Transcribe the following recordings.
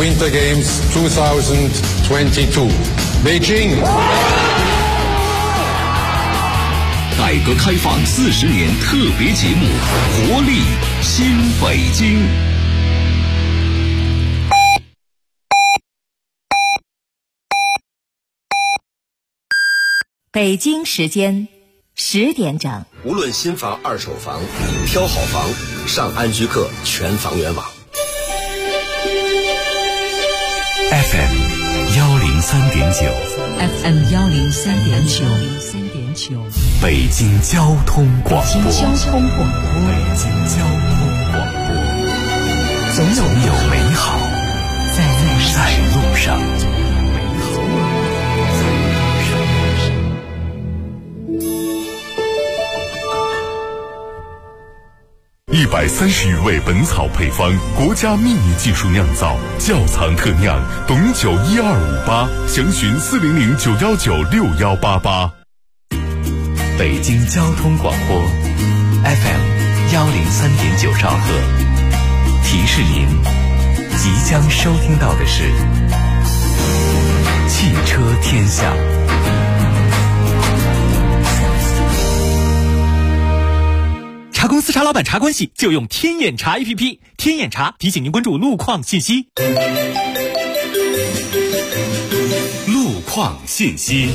Winter Games 2022. Beijing. 改革开放40年特别节目《活力新北京》。 北京时间10点整。 无论新房、二手房，挑好房，上安居客全房源网。 FM 103.9 FM 103.9 北京交通广播。 北京交通广播。 北京交通广播。总有美好在路上。130余味本草配方，国家秘密技术酿造，窖藏特酿，董酒12588，详询400-919-6188。北京交通广播 FM 103.9兆赫，提示您即将收听到的是汽车天下。 查公司、查老板、查关系，就用天眼查 APP。天眼查提醒您关注路况信息。 路况信息。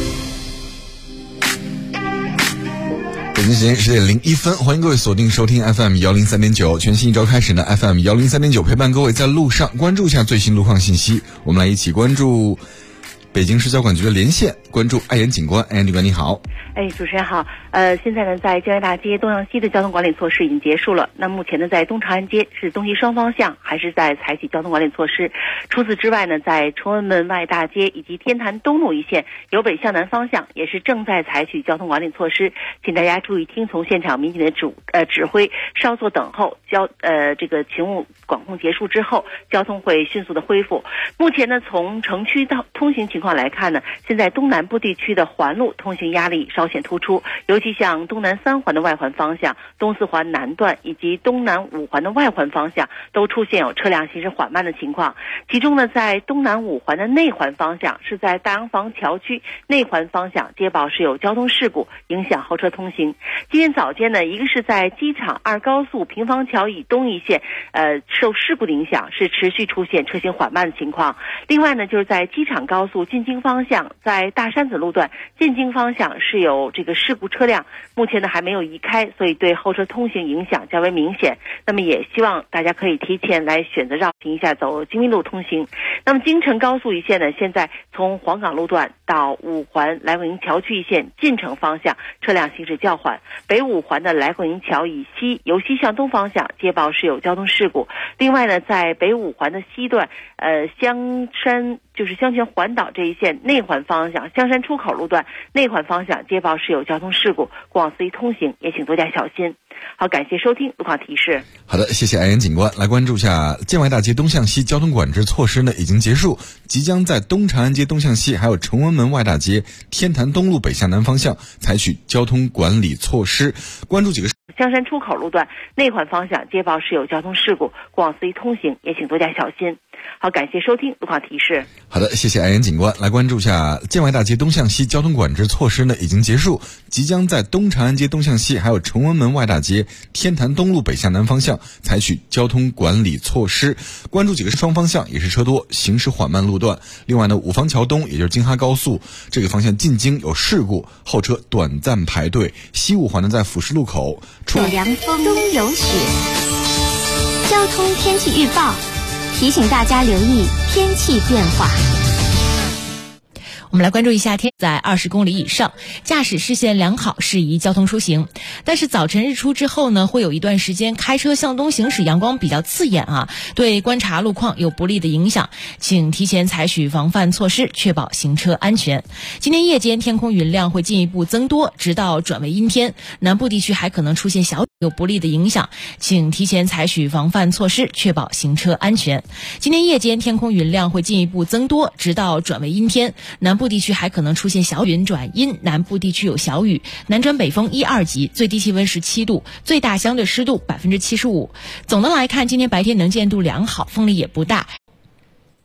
北京时间10点01分，欢迎各位锁定收听 FM 103.9，全新一周开始呢 FM 103.9陪伴各位在路上关注一下最新路况信息。我们来一起关注北京市交管局的连线，关注艾岩警官。艾岩警官你好。 主持人好。现在呢，在江源大街东向西的交通管理措施已经结束了。那目前呢，在东长安街是东西双方向还是在采取交通管理措施。除此之外呢，在崇文门外大街以及天坛东路一线由北向南方向也是正在采取交通管理措施，请大家注意听从现场民警的指挥，稍作等候。这个勤务管控结束之后，交通会迅速的恢复。目前呢，从城区到通行情况来看呢，现在东南部地区的环路通行压力稍显突出，尤其像东南3环的外环方向、东4环南段以及东南5环的外环方向都出现有车辆行驶缓慢的情况。其中呢，在东南5环的内环方向，是在大洋房桥区内环方向接报是有交通事故，影响后车通行。今天早间呢，一个是在机场2高速平房桥以东一线，受事故的影响是持续出现车行缓慢的情况。另外呢，就是在机场高速进京方向，在大山子路段进京方向是有这个事故车辆，目前呢还没有移开，所以对后车通行影响较为明显。那么也希望大家可以提前来选择绕行一下，走京滨路通行。那么京承高速一线呢，现在从黄岗路段到5环来广营桥区一线进城方向车辆行驶较缓，北5环的来广营桥以西由西向东方向接报是有交通事故。另外呢，在北5环的西段香泉环岛这一线内环方向香山出口路段内环方向接报是有交通事故，过往司机通行也请多加小心。好，感谢收听路况提示。 好的，谢谢艾岩警官。来关注一下建外大街东向西交通管制措施呢已经结束，即将在东长安街东向西还有崇文门外大街天坛东路北向南方向采取交通管理措施。关注几个香山出口路段内环方向接报是有交通事故，过往司机通行也请多加小心。好，感谢收听路况提示。 好的，谢谢艾岩警官。来关注一下建外大街东向西交通管制措施呢已经结束，即将在东长安街东向西还有崇文门外大街天坛东路北向南方向采取交通管理措施。关注几个双方向也是车多行驶缓慢路段。另外呢，五方桥东也就是京哈高速这个方向进京有事故，后车短暂排队。西5环呢在辅石路口有凉风东有雪。交通天气预报提醒大家留意天气变化。 我们来关注一下天，在20公里以上，驾驶视线良好，适宜交通出行。但是早晨日出之后呢，会有一段时间开车向东行驶，阳光比较刺眼啊，对观察路况有不利的影响，请提前采取防范措施，确保行车安全。今天夜间天空云量会进一步增多，直到转为阴天，南部地区还可能出现小雨，有不利的影响，请提前采取防范措施，确保行车安全。今天夜间天空云量会进一步增多，直到转为阴天，南部地区还可能出现小云转阴，南部地区有小雨，南转北风1、2级，最低气温17度，最大相对湿度75%。总的来看，今天白天能见度良好，风力也不大。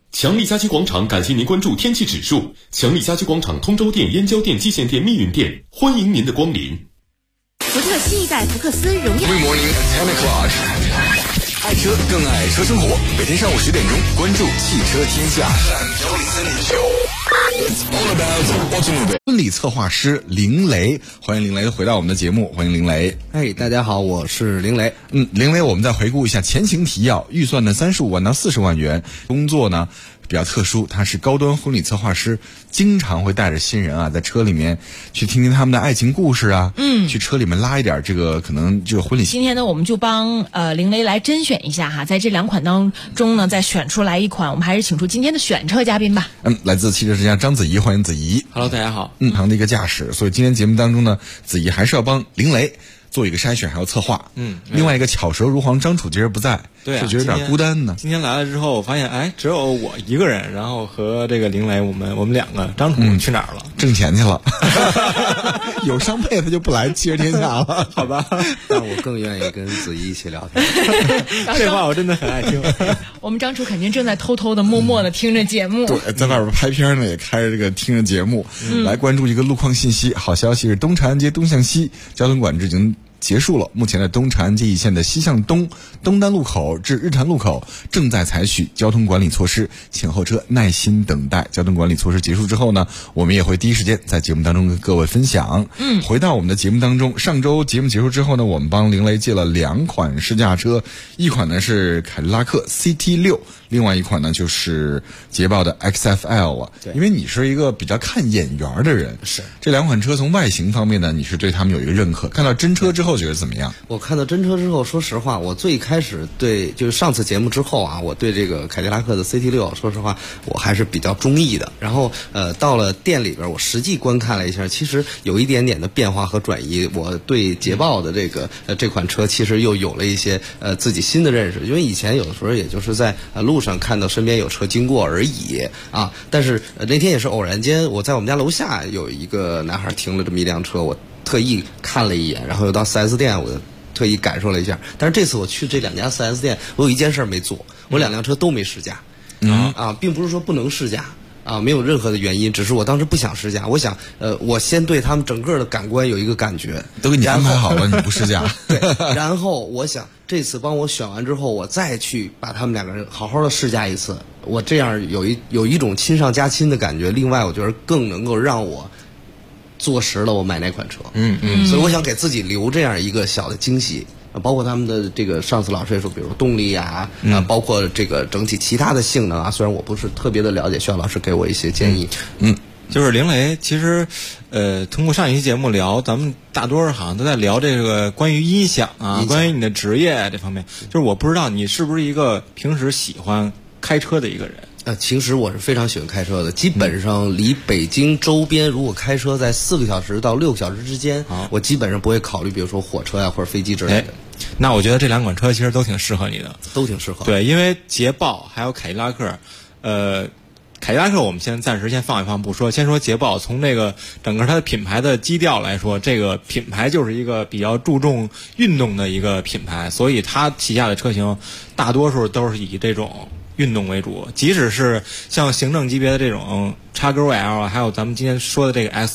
强力家居广场感谢您关注天气指数。强力家居广场通州店、燕郊店、蓟县店、密云店，欢迎您的光临。 福特新一代福克斯荣耀。 Good morning at 10 o'clock。爱车更爱车生活，每天上午10点钟，关注汽车天下。It's all about automobile。婚礼策划师林雷，欢迎林雷回到我们的节目，欢迎林雷。 大家好，我是林雷。 林雷，我们再回顾一下前情提要，预算呢35万到40万元，工作呢比较特殊，他是高端婚礼策划师，经常会带着新人啊，在车里面去听听他们的爱情故事啊，去车里面拉一点这个可能这个婚礼。 今天呢，我们就帮林雷来甄选一下哈，在这2款当中呢，再选出来一款，我们还是请出今天的选车嘉宾吧。 来自汽车之家张子怡，欢迎子怡。 Hello， 大家好。 常的一个驾驶，所以今天节目当中呢，子怡还是要帮林雷做一个筛选，还有策划。另外一个巧舌如簧张楚今儿不在， 对啊， 就觉得有点孤单呢。 今天来了之后，我发现只有我一个人，然后和这个林雷，我们2个，张楚去哪儿了？ 挣钱去了。有商配他就不来汽车天下了， 好吧？但我更愿意跟子怡一起聊天。这话我真的很爱听。 我们张楚肯定正在偷偷的、默默的听着节目。 对，在外边拍片呢，也开着这个听着节目。来关注一个路况信息。好消息是，东长安街东向西交通管制已经结束了。目前的东长安街一线的西向东东单路口至日坛路口正在采取交通管理措施，请后车耐心等待。交通管理措施结束之后呢，我们也会第一时间在节目当中跟各位分享。回到我们的节目当中，上周节目结束之后呢，我们帮林雷借了2款试驾车，一款呢是凯迪拉克 CT6， 另外一款呢就是捷豹的 XFL 了。因为你是一个比较看眼缘的人， 是这2款车从外形方面呢，你是对他们有一个认可。看到真车之后觉得怎么样？ 我看到真车之后，说实话，我最开始就是上次节目之后啊，我对这个凯迪拉克的 CT6， 说实话，我还是比较中意的。然后到了店里边，我实际观看了一下，其实有一点点的变化和转移。我对捷豹的这款车，其实又有了一些自己新的认识。因为以前有的时候也就是在路上看到身边有车经过而已啊。但是那天也是偶然间，我在我们家楼下有一个男孩停了这么一辆车，我特意看了一眼，然后又到 4S 店，我特意感受了一下。但是这次我去这2家 4S 店，我有一件事没做，我2辆车都没试驾。并不是说不能试驾啊，没有任何的原因，只是我当时不想试驾。我想我先对他们整个的感官有一个感觉， 都给你安排好了，你不试驾。 对，然后我想这次帮我选完之后，我再去把他们2个人好好的试驾一次，我这样有一种亲上加亲的感觉。另外我觉得更能够让我坐实了我买哪款车。所以我想给自己留这样一个小的惊喜，包括他们的这个上次老师也说，比如动力啊，包括这个整体其他的性能啊，虽然我不是特别的了解，需要老师给我一些建议。 就是林雷，其实通过上一期节目聊，咱们大多数好像都在聊这个关于音响啊，关于你的职业这方面。就是我不知道你是不是一个平时喜欢开车的一个人。 其实我是非常喜欢开车的，基本上离北京周边，如果开车在4个小时到6个小时之间，我基本上不会考虑，比如说火车呀或者飞机之类的。 那我觉得这2款车其实都挺适合你的， 都挺适合。 对，因为捷豹还有凯迪拉克，凯迪拉克我们暂时先放一放不说，先说捷豹。从这个整个它的品牌的基调来说，这个品牌就是一个比较注重运动的一个品牌，所以它旗下的车型大多数都是以这种运动为主。即使是像行政级别的这种XGL，还有咱们今天说的这个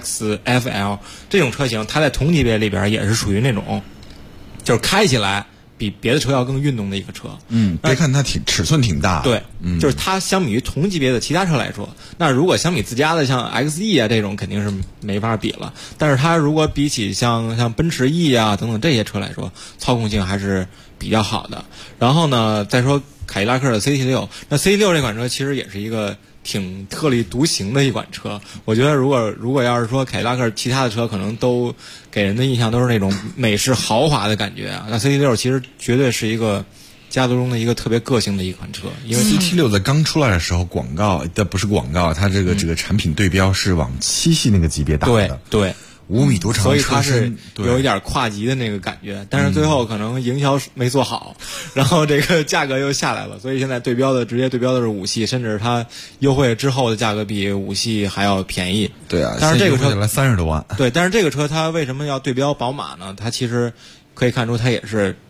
XFL 这种车型，它在同级别里边也是属于那种就是开起来比别的车要更运动的一个车。 别看它尺寸挺大。 对，就是它相比于同级别的其他车来说，那如果相比自家的像 XE 啊这种肯定是没法比了。但是它如果比起像奔驰 E 啊等等这些车来说，操控性还是比较好的。然后呢，再说凯迪拉克的 CT6， 那 CT6 这款车其实也是一个挺特立独行的一款车。我觉得如果要是说凯迪拉克其他的车可能都给人的印象都是那种美式豪华的感觉啊，那 CT6 其实绝对是一个家族中的一个特别个性的一款车。因为 CT6 在刚出来的时候，广告不是广告，它这个产品对标是往7系那个级别打的。 对 5米多长的车身， 所以它是有一点跨级的那个感觉，但是最后可能营销没做好，然后这个价格又下来了，所以现在直接对标的是5系，甚至它优惠之后的价格比5系还要便宜。 对啊， 但是这个车来30多万。 对，但是这个车它为什么要对标宝马呢？它其实可以看出它也是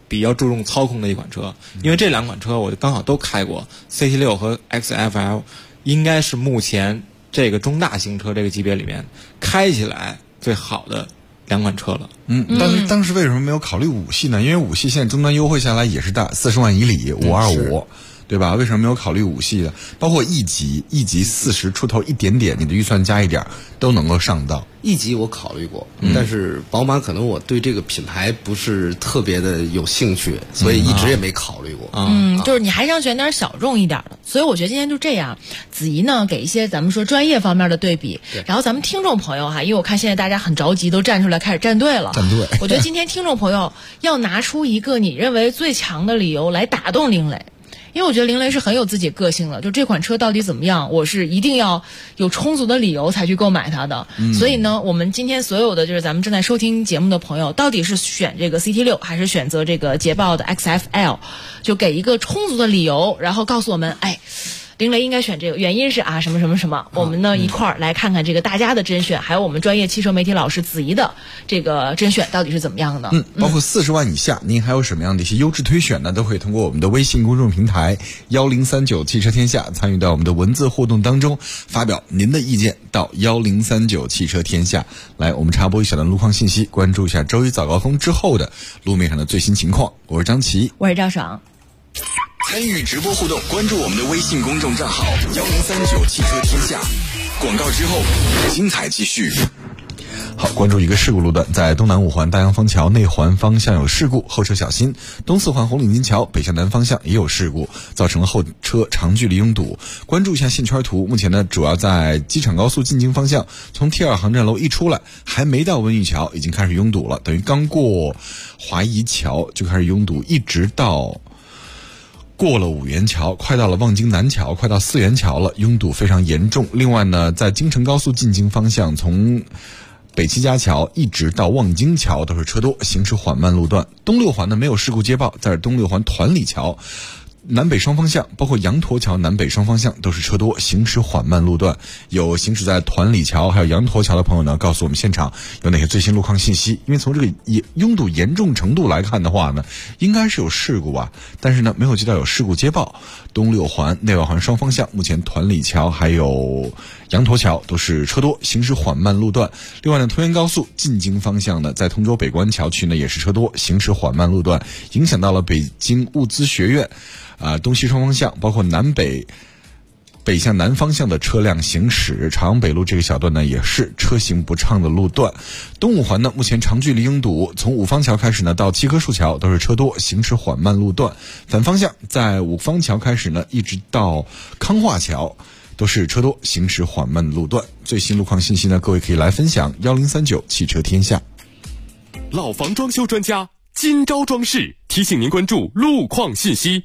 比较注重操控的一款车，因为这两款车我刚好都开过 ，CT6 和 XFL 应该是目前这个中大型车这个级别里面开起来最好的两款车了。 当时为什么没有考虑5系呢？因为5系现在终端优惠下来也是大40万以里，525。对吧？为什么没有考虑5系的？包括E级40出头一点点，你的预算加一点都能够上到。 E级我考虑过，但是宝马可能我对这个品牌不是特别的有兴趣，所以一直也没考虑过。 就是你还是想选点小众一点的。所以我觉得今天就这样，子怡呢给一些咱们说专业方面的对比，然后咱们听众朋友哈，因为我看现在大家很着急，都站出来开始站队了。 站队。 我觉得今天听众朋友要拿出一个你认为最强的理由来打动林磊。因为我觉得林雷是很有自己个性的，就这款车到底怎么样，我是一定要有充足的理由才去购买它的。所以呢，我们今天所有的就是咱们正在收听节目的朋友，到底是选这个 CT6 还是选择这个捷豹的 XFL， 就给一个充足的理由，然后告诉我们，林雷应该选这个，原因是什么什么什么。我们呢一块儿来看看这个大家的甄选，还有我们专业汽车媒体老师子怡的这个甄选到底是怎么样的。 包括40万以下，您还有什么样的一些优质推选呢？都可以通过我们的微信公众平台1039汽车天下参与到我们的文字互动当中，发表您的意见到1039汽车天下。来，我们插播一小段路况信息，关注一下周一早高峰之后的路面上的最新情况。我是张琪， 我是赵爽。 参与直播互动，关注我们的微信公众账号1039汽车天下。广告之后，精彩继续。 好，关注一个事故路段，在东南5环大洋坊桥内环方向有事故，后车小心。东4环红领巾桥北向南方向也有事故，造成了后车长距离拥堵。关注一下线圈图，目前呢主要在机场高速进京方向，从 T2 航站楼一出来，还没到温榆桥已经开始拥堵了，等于刚过华谊桥就开始拥堵，一直到过了5元桥，快到了望京南桥，快到4元桥了，拥堵非常严重。另外呢，在京承高速进京方向，从北七家桥一直到望京桥都是车多，行驶缓慢路段。东6环呢没有事故接报，在东6环团里桥南北双方向，包括羊驼桥南北双方向都是车多，行驶缓慢路段。有行驶在团里桥还有羊驼桥的朋友呢，告诉我们现场有哪些最新路况信息。因为从这个拥堵严重程度来看的话呢，应该是有事故吧，但是呢没有接到有事故接报。东6环内外环双方向，目前团里桥还有羊驼桥都是车多，行驶缓慢路段。另外呢，通原高速进京方向呢，在通州北关桥区呢也是车多，行驶缓慢路段，影响到了北京物资学院东西双方向，包括南北向南方向的车辆行驶。朝阳北路这个小段呢也是车行不畅的路段。东5环呢目前长距离拥堵，从五方桥开始呢到七棵树桥都是车多，行驶缓慢路段。反方向在五方桥开始呢一直到康化桥都是车多，行驶缓慢路段。最新路况信息呢，各位可以来分享1039汽车天下。 老房装修专家今朝装饰提醒您关注路况信息。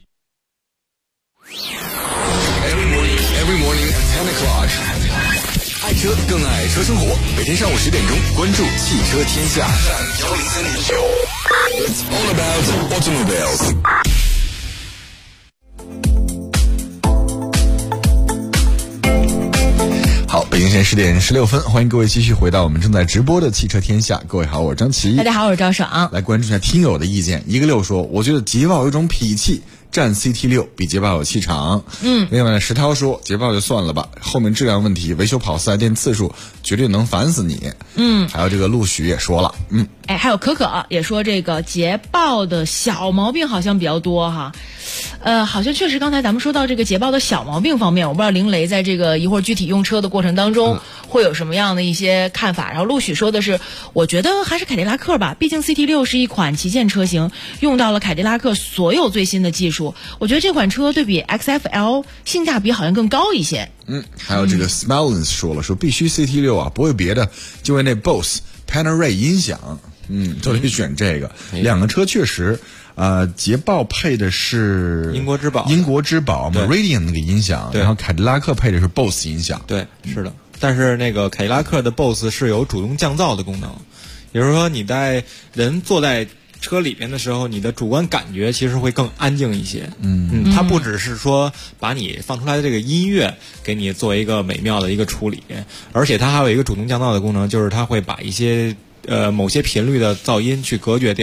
Every morning at 10 o'clock， 爱车更爱车生活。每天上午10点钟，关注汽车天下103.9。It's all about automobiles。 好，北京现在10点16分，欢迎各位继续回到我们正在直播的汽车天下。各位好，我是张琪。 大家好，我是赵爽。 来关注一下听友的意见。一个六说，我觉得捷豹有一种痞气，占 CT6 比捷豹有气场。另外呢，石涛说捷豹就算了吧，后面质量问题，维修跑4S店次数绝对能烦死你。还有这个陆许也说了， 还有可可也说这个捷豹的小毛病好像比较多哈。好像确实刚才咱们说到这个捷豹的小毛病方面，我不知道林雷在这个一会儿具体用车的过程当中会有什么样的一些看法。然后陆许说的是，我觉得还是凯迪拉克吧，毕竟 CT6 是一款旗舰车型，用到了凯迪拉克所有最新的技术，我觉得这款车对比 XFL 性价比好像更高一些。 还有这个 Smilens 说了，说必须 CT6 啊，不为别的，就为那 Bose Panerai 音响，就得选这个。两个车确实捷豹配的是英国之宝 Meridian 那个音响，然后凯迪拉克配的是 Bose 音响。 对，是的。但是那个凯迪拉克的 Bose 是有主动降噪的功能，也就是说你在人坐在车里边的时候，你的主观感觉其实会更安静一些。它不只是说把你放出来的这个音乐给你做一个美妙的一个处理，而且它还有一个主动降噪的功能，就是它会把一些某些频率的噪音去隔绝掉，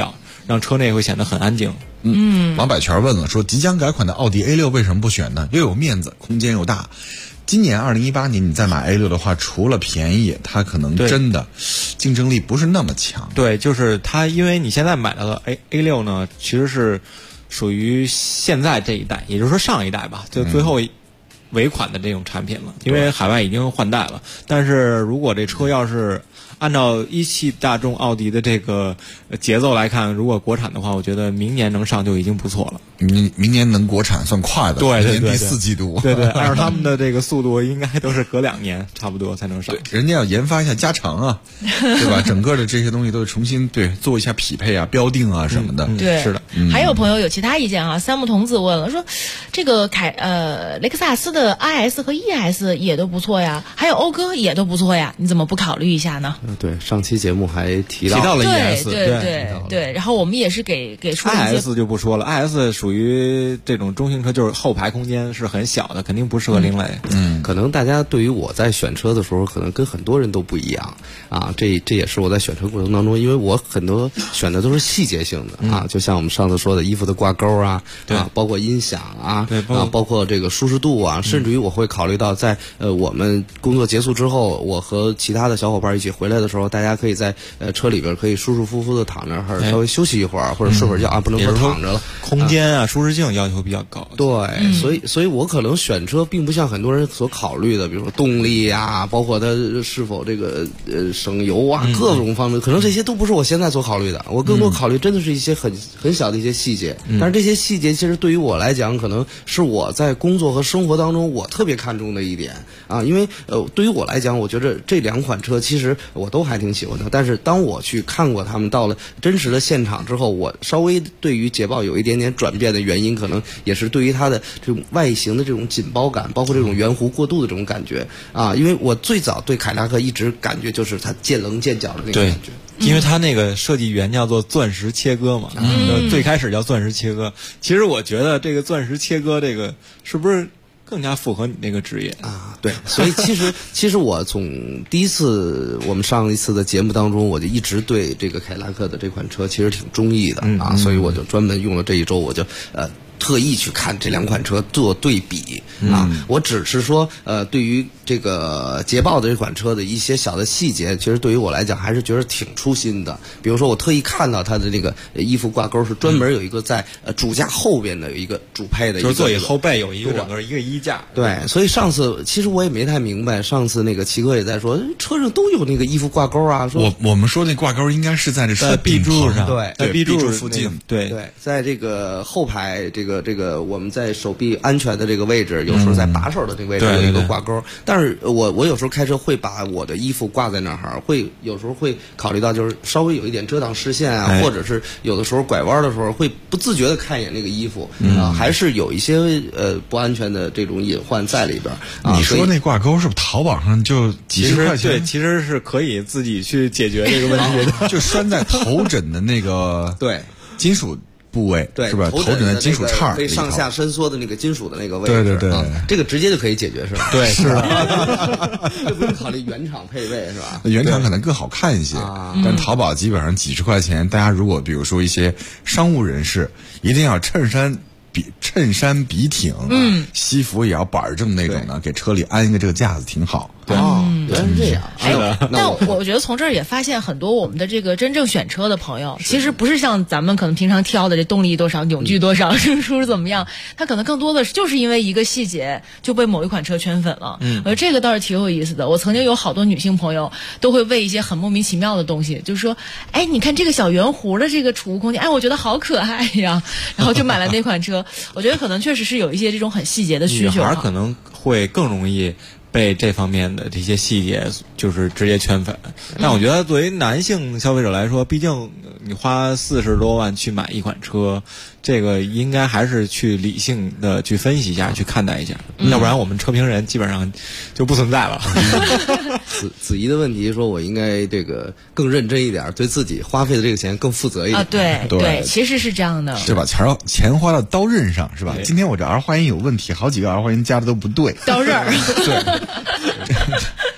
让车内会显得很安静。 王百全问了，说即将改款的奥迪 A6 为什么不选呢？又有面子，空间又大。今年2018年你再买 A6 的话，除了便宜，它可能真的竞争力不是那么强。 对，就是它，因为你现在买到的 A6 呢，其实是属于现在这一代，也就是说上一代吧，就最后尾款的这种产品了，因为海外已经换代了。但是如果这车要是按照一汽大众奥迪的这个节奏来看，如果国产的话，我觉得明年能上就已经不错了。 明年能国产算快的， 对对对， 第4季度， 对对，按照他们的这个速度，应该都是隔2年差不多才能上。 人家要研发一下加长啊，对吧？整个的这些东西都重新做一下匹配啊、标定啊什么的。 对， 是的。 还有朋友有其他意见啊，三木童子问了说，这个雷克萨斯的 IS 和 ES 也都不错呀，还有讴歌也都不错呀，你怎么不考虑一下呢？ 对，上期节目还提到了 ES， 对，然后我们也是给出了一些 IS 就不说了 ，IS 属于这种中型车，就是后排空间是很小的，肯定不适合林磊。 可能大家对于我在选车的时候，可能跟很多人都不一样啊。这也是我在选车过程当中，因为我很多选的都是细节性的啊，就像我们上次说的衣服的挂钩啊，包括音响啊，包括这个舒适度啊，甚至于我会考虑到在我们工作结束之后，我和其他的小伙伴一起回来的时候，大家可以在车里边可以舒舒服服的躺着，或者稍微休息一会儿，或者睡会儿觉啊，不能说躺着了。 空间啊，舒适性要求比较高。 对，所以我可能选车并不像很多人所考虑的，比如说动力啊，包括它是否这个省油啊，各种方面，可能这些都不是我现在所考虑的。我更多考虑真的是一些很小的一些细节，但是这些细节其实对于我来讲，可能是我在工作和生活当中我特别看重的一点啊。因为对于我来讲，我觉得这2款车其实我都还挺喜欢的，但是当我去看过他们到了真实的现场之后，我稍微对于捷豹有一点点转变的原因，可能也是对于它的这种外形的这种紧包感，包括这种圆弧过渡的这种感觉啊。因为我最早对凯迪拉克一直感觉就是它见棱见角的那个感觉。 因为它那个设计原叫做钻石切割嘛，最开始叫钻石切割。其实我觉得这个钻石切割这个是不是更加符合你那个职业啊？对，所以其实我从第一次我们上一次的节目当中，我就一直对这个凯迪拉克的这款车其实挺中意的啊，所以我就专门用了这一周，我就特意去看这2款车做对比啊。我只是说对于这个捷豹的这款车的一些小的细节，其实对于我来讲还是觉得挺出新的。比如说我特意看到它的那个衣服挂钩是专门有一个在主架后边的有一个主配的一个， 就是座椅后背有一个整个一个衣架。 对，所以上次其实我也没太明白，上次那个齐哥也在说车上都有那个衣服挂钩啊。说我们说那挂钩应该是在这车壁柱上， 对， 在壁柱附近， 对，在这个后排这个我们在手臂安全的这个位置，有时候在把手的这个位置有一个挂钩。但是我有时候开车会把我的衣服挂在那儿，有时候会考虑到就是稍微有一点遮挡视线啊，或者是有的时候拐弯的时候会不自觉的看一眼那个衣服啊，还是有一些不安全的这种隐患在里边啊。 你说那挂钩是不是淘宝上就几十块钱？ 对，其实是可以自己去解决这个问题的， 就拴在头枕的那个对金属部位， 对， 是吧？头枕的金属叉可以上下伸缩的那个金属的那个位置，对， 这个直接就可以解决是吧？ 对，是的， 就不用考虑原厂配备是吧？ 原厂可能更好看一些，但淘宝基本上几十块钱。大家如果比如说一些商务人士，一定要衬衫笔挺，西服也要板正那种的，给车里安一个这个架子挺好。 对，原来是这样。 那我觉得从这儿也发现很多我们的这个真正选车的朋友，其实不是像咱们可能平常挑的这动力多少、扭矩多少、升数怎么样，他可能更多的就是因为一个细节就被某一款车圈粉了。我觉得这个倒是挺有意思的。我曾经有好多女性朋友都会为一些很莫名其妙的东西，就是说，哎，你看这个小圆弧的这个储物空间，哎，我觉得好可爱呀，然后就买了那款车。我觉得可能确实是有一些这种很细节的需求。 女孩可能会更容易被这方面的这些细节就是直接圈粉。但我觉得作为男性消费者来说，毕竟你花40多万去买一款车，这个应该还是去理性的去分析一下，去看待一下，要不然我们车评人基本上就不存在了。 子怡的问题说，我应该这个更认真一点，对自己花费的这个钱更负责一点。 对，其实是这样的， 是把钱花到刀刃上，是吧？今天我这儿化音有问题，好几个儿化音加的都不对， 刀刃儿。 对。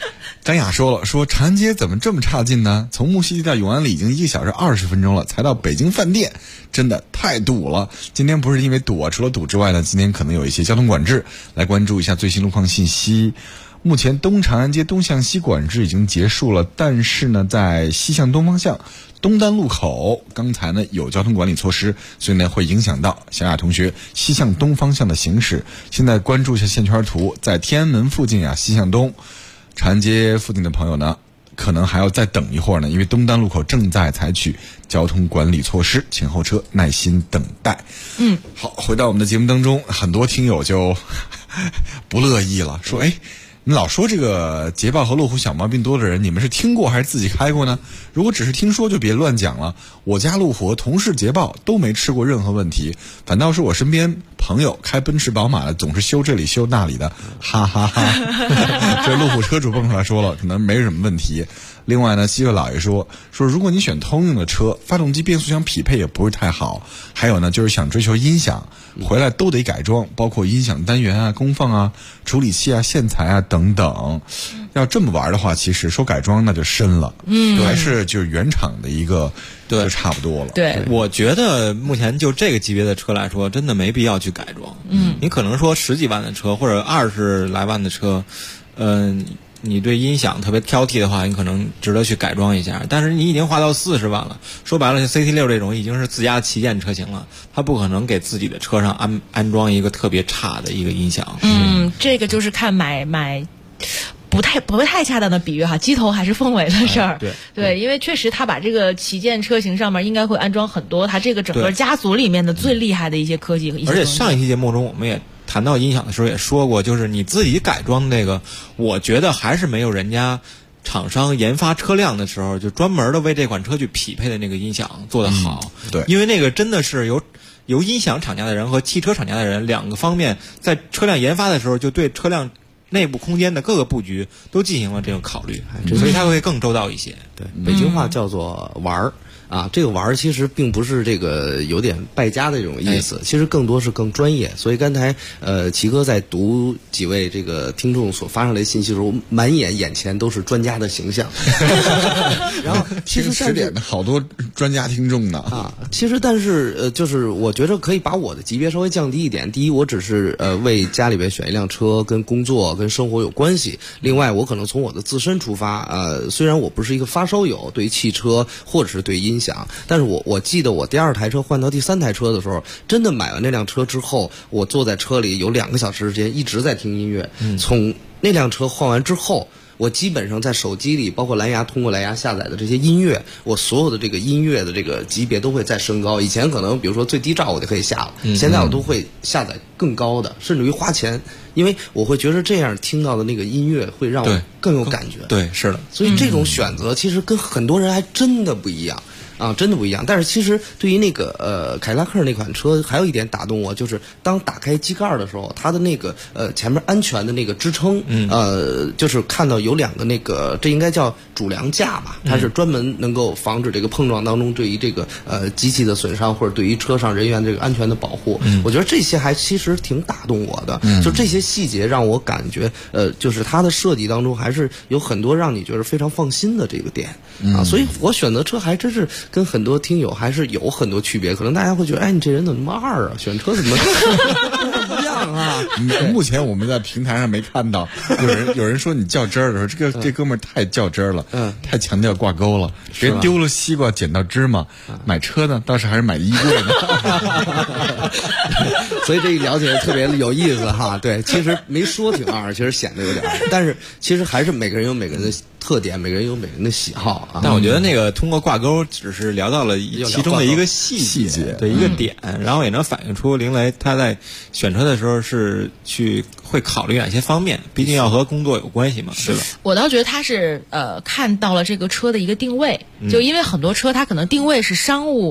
张雅说了，说长安街怎么这么差劲呢？从木樨地到永安里已经1个小时20分钟了，才到北京饭店，真的太堵了。今天不是因为堵啊，除了堵之外呢，今天可能有一些交通管制。来关注一下最新路况信息。目前东长安街东向西管制已经结束了，但是呢，在西向东方向东单路口，刚才呢有交通管理措施，所以呢会影响到小雅同学西向东方向的行驶。现在关注一下线圈图，在天安门附近呀，西向东，长安街附近的朋友呢，可能还要再等一会儿呢，因为东单路口正在采取交通管理措施，请后车耐心等待。好，回到我们的节目当中，很多听友就不乐意了，说你老说这个捷豹和路虎小毛病多的人，你们是听过还是自己开过呢？如果只是听说就别乱讲了。我家路虎和同事捷豹都没吃过任何问题，反倒是我身边朋友开奔驰宝马的总是修这里修那里的，哈哈哈。这路虎车主蹦出来说了，可能没什么问题。另外呢，西岳老爷说如果你选通用的车，发动机变速箱匹配也不是太好，还有呢就是想追求音响，回来都得改装，包括音响单元啊、功放啊、处理器啊、线材啊等等。要这么玩的话，其实说改装那就深了，还是就是原厂的一个就差不多了。 对， 我觉得目前就这个级别的车来说，真的没必要去改装。你可能说10几万的车或者20来万的车，你对音响特别挑剔的话，你可能值得去改装一下。但是你已经花到40万了，说白了，像 CT6 这种已经是自家的旗舰车型了，它不可能给自己的车上安装一个特别差的一个音响。 这个就是看买不太恰当的比喻哈，鸡头还是凤尾的事儿。对，因为确实他把这个旗舰车型上面应该会安装很多他这个整个家族里面的最厉害的一些科技和一些。 而且上一期节目中我们也谈到音响的时候也说过，就是你自己改装的那个，我觉得还是没有人家厂商研发车辆的时候就专门的为这款车去匹配的那个音响做得好。 对， 因为那个真的是由音响厂家的人和汽车厂家的人两个方面在车辆研发的时候就对车辆内部空间的各个布局都进行了这个考虑，所以它会更周到一些。 对，北京话叫做玩儿。这个玩儿其实并不是这个有点败家的这种意思，其实更多是更专业。所以刚才齐哥在读几位这个听众所发上来的信息的时候，满眼前都是专家的形象。然后其实 10点的好多专家听众呢其实但是就是我觉得可以把我的级别稍微降低一点。第一，我只是为家里边选一辆车，跟工作跟生活有关系。另外，我可能从我的自身出发，虽然我不是一个发烧友，对于汽车或者是对音响，但是我记得我第2台车换到第3台车的时候，真的买完那辆车之后，我坐在车里有2个小时时间一直在听音乐。从那辆车换完之后，我基本上在手机里，包括蓝牙通过蓝牙下载的这些音乐，我所有的这个音乐的这个级别都会再升高。以前可能比如说最低噪我就可以下了，现在我都会下载更高的，甚至于花钱，因为我会觉得这样听到的那个音乐会让我更有感觉。 对，是的。 所以这种选择其实跟很多人还真的不一样。真的不一样。但是其实对于那个凯迪拉克那款车，还有一点打动我，就是当打开机盖的时候，它的那个前面安全的那个支撑，就是看到有2个那个，这应该叫主梁架吧，它是专门能够防止这个碰撞当中对于这个机器的损伤，或者对于车上人员这个安全的保护。我觉得这些还其实挺打动我的，就这些细节让我感觉就是它的设计当中还是有很多让你觉得非常放心的这个点所以我选择车还真是跟很多听友还是有很多区别。可能大家会觉得，你这人怎么那么二啊？选车怎么不一样啊？ 目前我们在平台上没看到有人说你较真儿的时候，这哥们儿太较真儿了，太强调挂钩了。别丢了西瓜捡到芝麻，买车呢倒是还是买衣柜呢。 所以这一了解特别有意思哈。对，其实没说挺二，其实显得有点二，但是其实还是每个人有每个人的特点，每个人有每个人的喜好啊。 但我觉得那个通过挂钩只是聊到了其中的一个细节的一个点，然后也能反映出林雷他在选车的时候是会考虑哪些方面，毕竟要和工作有关系嘛，对吧？ 我倒觉得他是看到了这个车的一个定位，就因为很多车它可能定位是商务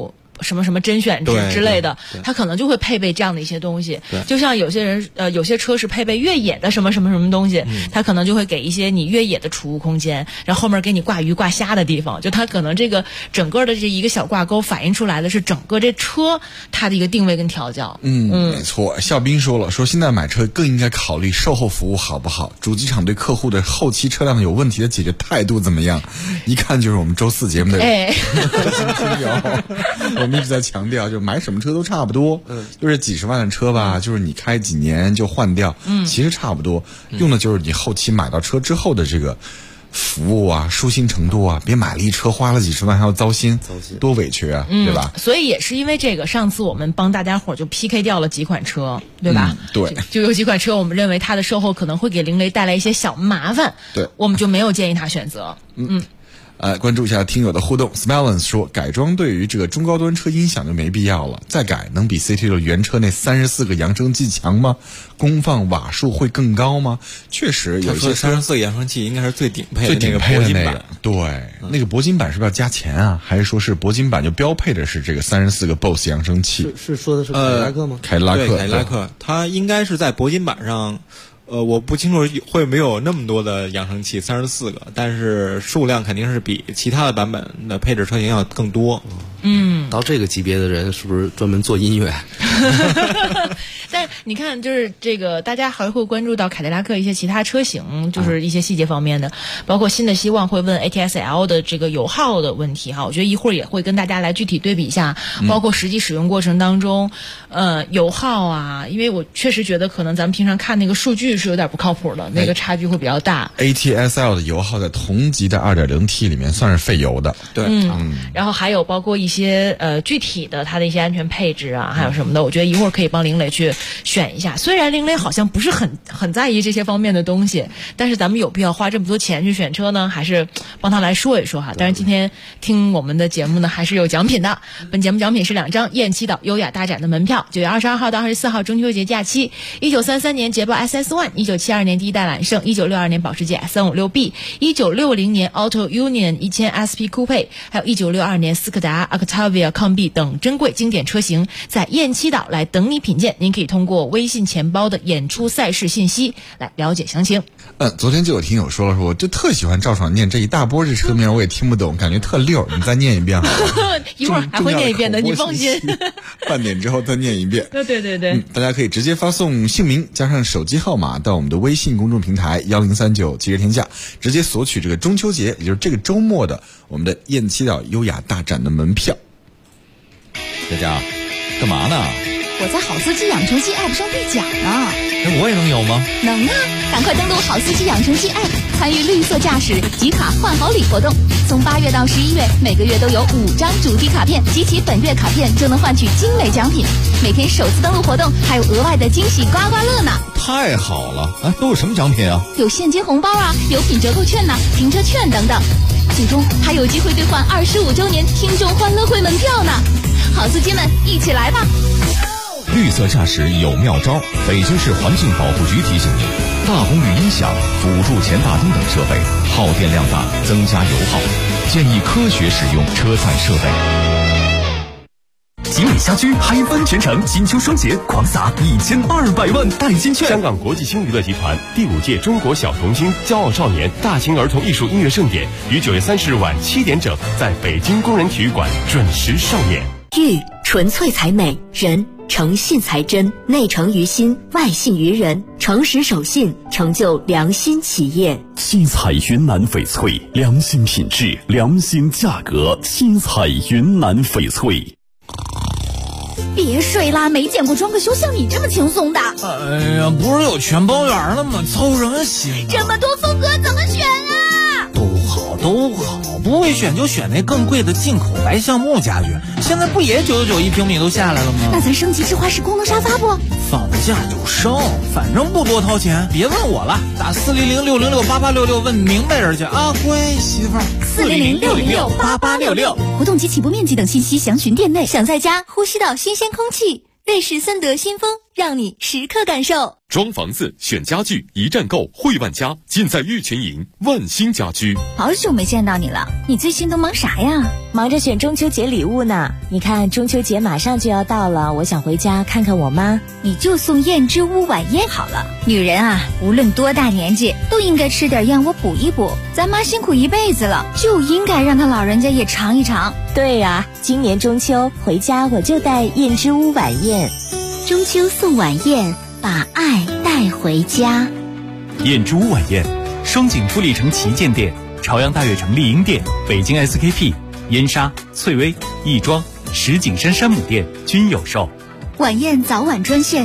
什么什么甄选值之类的，它可能就会配备这样的一些东西。就像有些人有些车是配备越野的什么什么什么东西，它可能就会给一些你越野的储物空间，然后后面给你挂鱼挂虾的地方，就它可能这个整个的这一个小挂钩反映出来的是整个这车它的一个定位跟调教。 没错。笑斌说现在买车更应该考虑售后服务好不好，主机厂对客户的后期车辆有问题的解决态度怎么样，一看就是我们周4节目的核心听友。我们一直在强调，就买什么车都差不多，就是几十万的车吧，就是你开几年就换掉，其实差不多，用的就是你后期买到车之后的这个服务啊、舒心程度啊，别买了一车花了几十万还要糟心，多委屈啊，对吧？ 所以也是因为这个，上次我们帮大家伙就 PK 掉了几款车，对吧？ 对， 就有几款车我们认为它的售后可能会给林雷带来一些小麻烦， 对， 我们就没有建议他选择。 关注一下听友的互动。Smelance 说，改装对于这个中高端车音响就没必要了，再改能比 CT6 原车那34个扬声器强吗？功放瓦数会更高吗？确实有一些 34个扬声器应该是最顶配的那个铂金版。 对，那个铂金版是不是要加钱啊？还是说是铂金版就标配的是这个34个 BOSS 扬声器？ 是说的是凯迪拉克吗？ 凯迪拉克， 对，凯迪拉克，它应该是在铂金版上。我不清楚会没有那么多的扬声器，34个，但是数量肯定是比其他的版本的配置车型要更多。 到这个级别的人是不是专门做音乐？ 但你看，就是这个大家还会关注到凯迪拉克一些其他车型，就是一些细节方面的，包括新的希望会问 ATS-L 的这个油耗的问题哈。我觉得一会儿也会跟大家来具体对比一下，包括实际使用过程当中，油耗啊，因为我确实觉得可能咱们平常看那个数据是有点不靠谱的，那个差距会比较大。 ATS-L 的油耗在同级的 2.0T 里面算是费油的， 对， 然后还有包括一些具体的它的一些安全配置啊，还有什么的，我觉得一会儿可以帮林磊去选一下。虽然林磊好像不是很在意这些方面的东西，但是咱们有必要花这么多钱去选车呢，还是帮他来说一说哈。当然今天听我们的节目呢，还是有奖品的。本节目奖品是2张雁栖岛优雅大展的门票，9月22号到24号中秋节假期，1933年捷豹 SS1，1972年第一代揽胜，1962年保时捷 S356B，1960年 Auto Union 1000 SP Coupe， 还有1962年斯柯达 Octavia 抗 B 等珍贵经典车型，在雁栖岛来等你品鉴。您可以通过微信钱包的演出赛事信息来了解详情。 昨天就有听友说我就特喜欢赵爽念这一大波这车名，我也听不懂，感觉特溜，你再念一遍好了。 一会儿还会念一遍的，你放心。 半点之后再念一遍。 对， 大家可以直接发送姓名加上手机号码到我们的微信公众平台1039汽车天下，直接索取这个中秋节，也就是这个周末的我们的雁栖岛优雅大展的门票。 佳佳，干嘛呢？ 我在好司机养成系 App 上兑奖呢。 那我也能有吗？ 能啊！赶快登录好司机养成系 App， 参与绿色驾驶集卡换好礼活动。从8月到11月，每个月都有5张主题卡片，集齐本月卡片就能换取精美奖品。每天首次登录活动还有额外的惊喜刮刮乐呢！ 太好了！都有什么奖品啊？ 有现金红包啊，有品折扣券呐，停车券等等。最终还有机会兑换25周年听众欢乐会门票呢！好司机们，一起来吧！ 绿色驾驶有妙招，北京市环境保护局提醒您：大功率音响、辅助前大灯等设备耗电量大，增加油耗，建议科学使用车载设备。 锦里虾居嗨翻全城，金秋双节狂撒1200万代金券。 香港国际星娱乐集团第5届中国小童星骄傲少年大型儿童艺术音乐盛典于9月30日晚7点整在北京工人体育馆准时上演。 玉纯粹才美，人诚信才真，内诚于心，外信于人，诚实守信，成就良心企业。 新彩云南翡翠，良心品质，良心价格。新彩云南翡翠。 别睡啦，没见过装个修像你这么轻松的。 哎呀，不是有全包圆了吗？操什么心？ 这么多风格怎么选啊？ 都好，不会选就选那更贵的进口白橡木家具，现在不也991一平米都下来了吗？ 那咱升级智化式功能沙发不？ 放价就升，反正不多掏钱，别问我了，打400-606-8866问明白人去啊，乖媳妇儿。 400-606-8866，活动及起步面积等信息详询店内。想在家呼吸到新鲜空气，瑞士森德新风让你时刻感受。 装房子、选家具，一站购，汇万家，尽在玉泉营万兴家居。 好久没见到你了，你最近都忙啥呀？ 忙着选中秋节礼物呢。你看中秋节马上就要到了，我想回家看看我妈。 你就送燕之屋晚宴好了。女人啊，无论多大年纪，都应该吃点燕窝补一补。咱妈辛苦一辈子了，就应该让她老人家也尝一尝。 对呀，今年中秋回家我就带燕之屋晚宴。 中秋送晚宴，把爱带回家。 燕之屋晚宴，双井富力城旗舰店、朝阳大悦城丽婴店、北京 SKP、燕莎、翠微、亦庄、石景山山姆店均有售。 晚宴早晚专线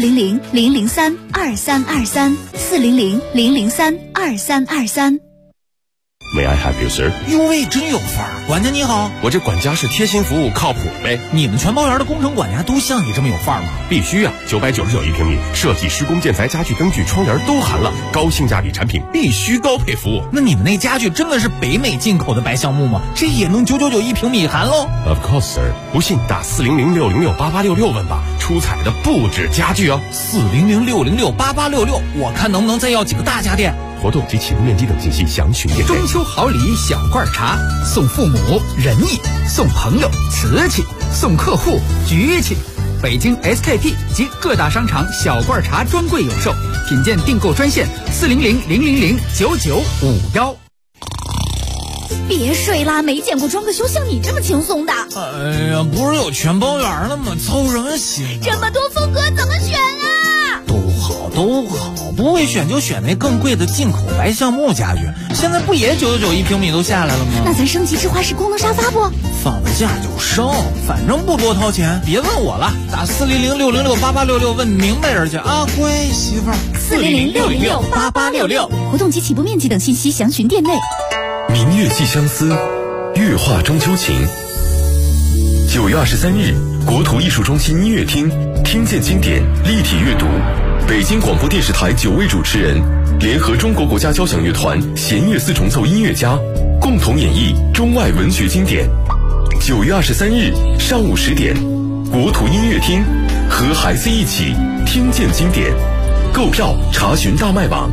400-003-2323，400-003-2323。 May I help you, sir？ 哟喂，真有范儿！管家你好， 我这管家是贴心服务，靠谱呗。 你们全包园的工程管家都像你这么有范儿吗？ 必须啊！999一平米，设计、施工、建材、家具、灯具、窗帘都含了，高性价比产品，必须高配服务。 那你们那家具真的是北美进口的白橡木吗？这也能999一平米含喽 ？Of course, sir。不信打400-606-8866问吧，出彩的不止家具哦。 400-606-8866，我看能不能再要几个大家电。 活动及起步面积等信息详询电。 中秋好礼小罐茶，送父母仁义，送朋友瓷器，送客户局气。北京 SKP 及各大商场小罐茶专柜有售，品鉴订购专线400-000-9951。 别睡啦，没见过装个修像你这么轻松的。 哎呀，不是有全包园了吗？操什么心啊？ 这么多风格怎么选啊？ 都好，不会选就选那更贵的进口白橡木家具。现在不也999一平米都下来了吗？ 那咱升级智华式功能沙发不？ 放了假就升，反正不多掏钱。别问我了，打400-606-8866问明白人去啊，乖媳妇儿。 400-606-8866，活动及起步面积等信息详询店内。 明月寄相思，月画中秋情。9月23日，国土艺术中心音乐厅，听见经典立体阅读，北京广播电视台9位主持人联合中国国家交响乐团弦乐四重奏音乐家，共同演绎中外文学经典。9月23日上午10点，国土音乐厅，和孩子一起听见经典。购票查询大麦网。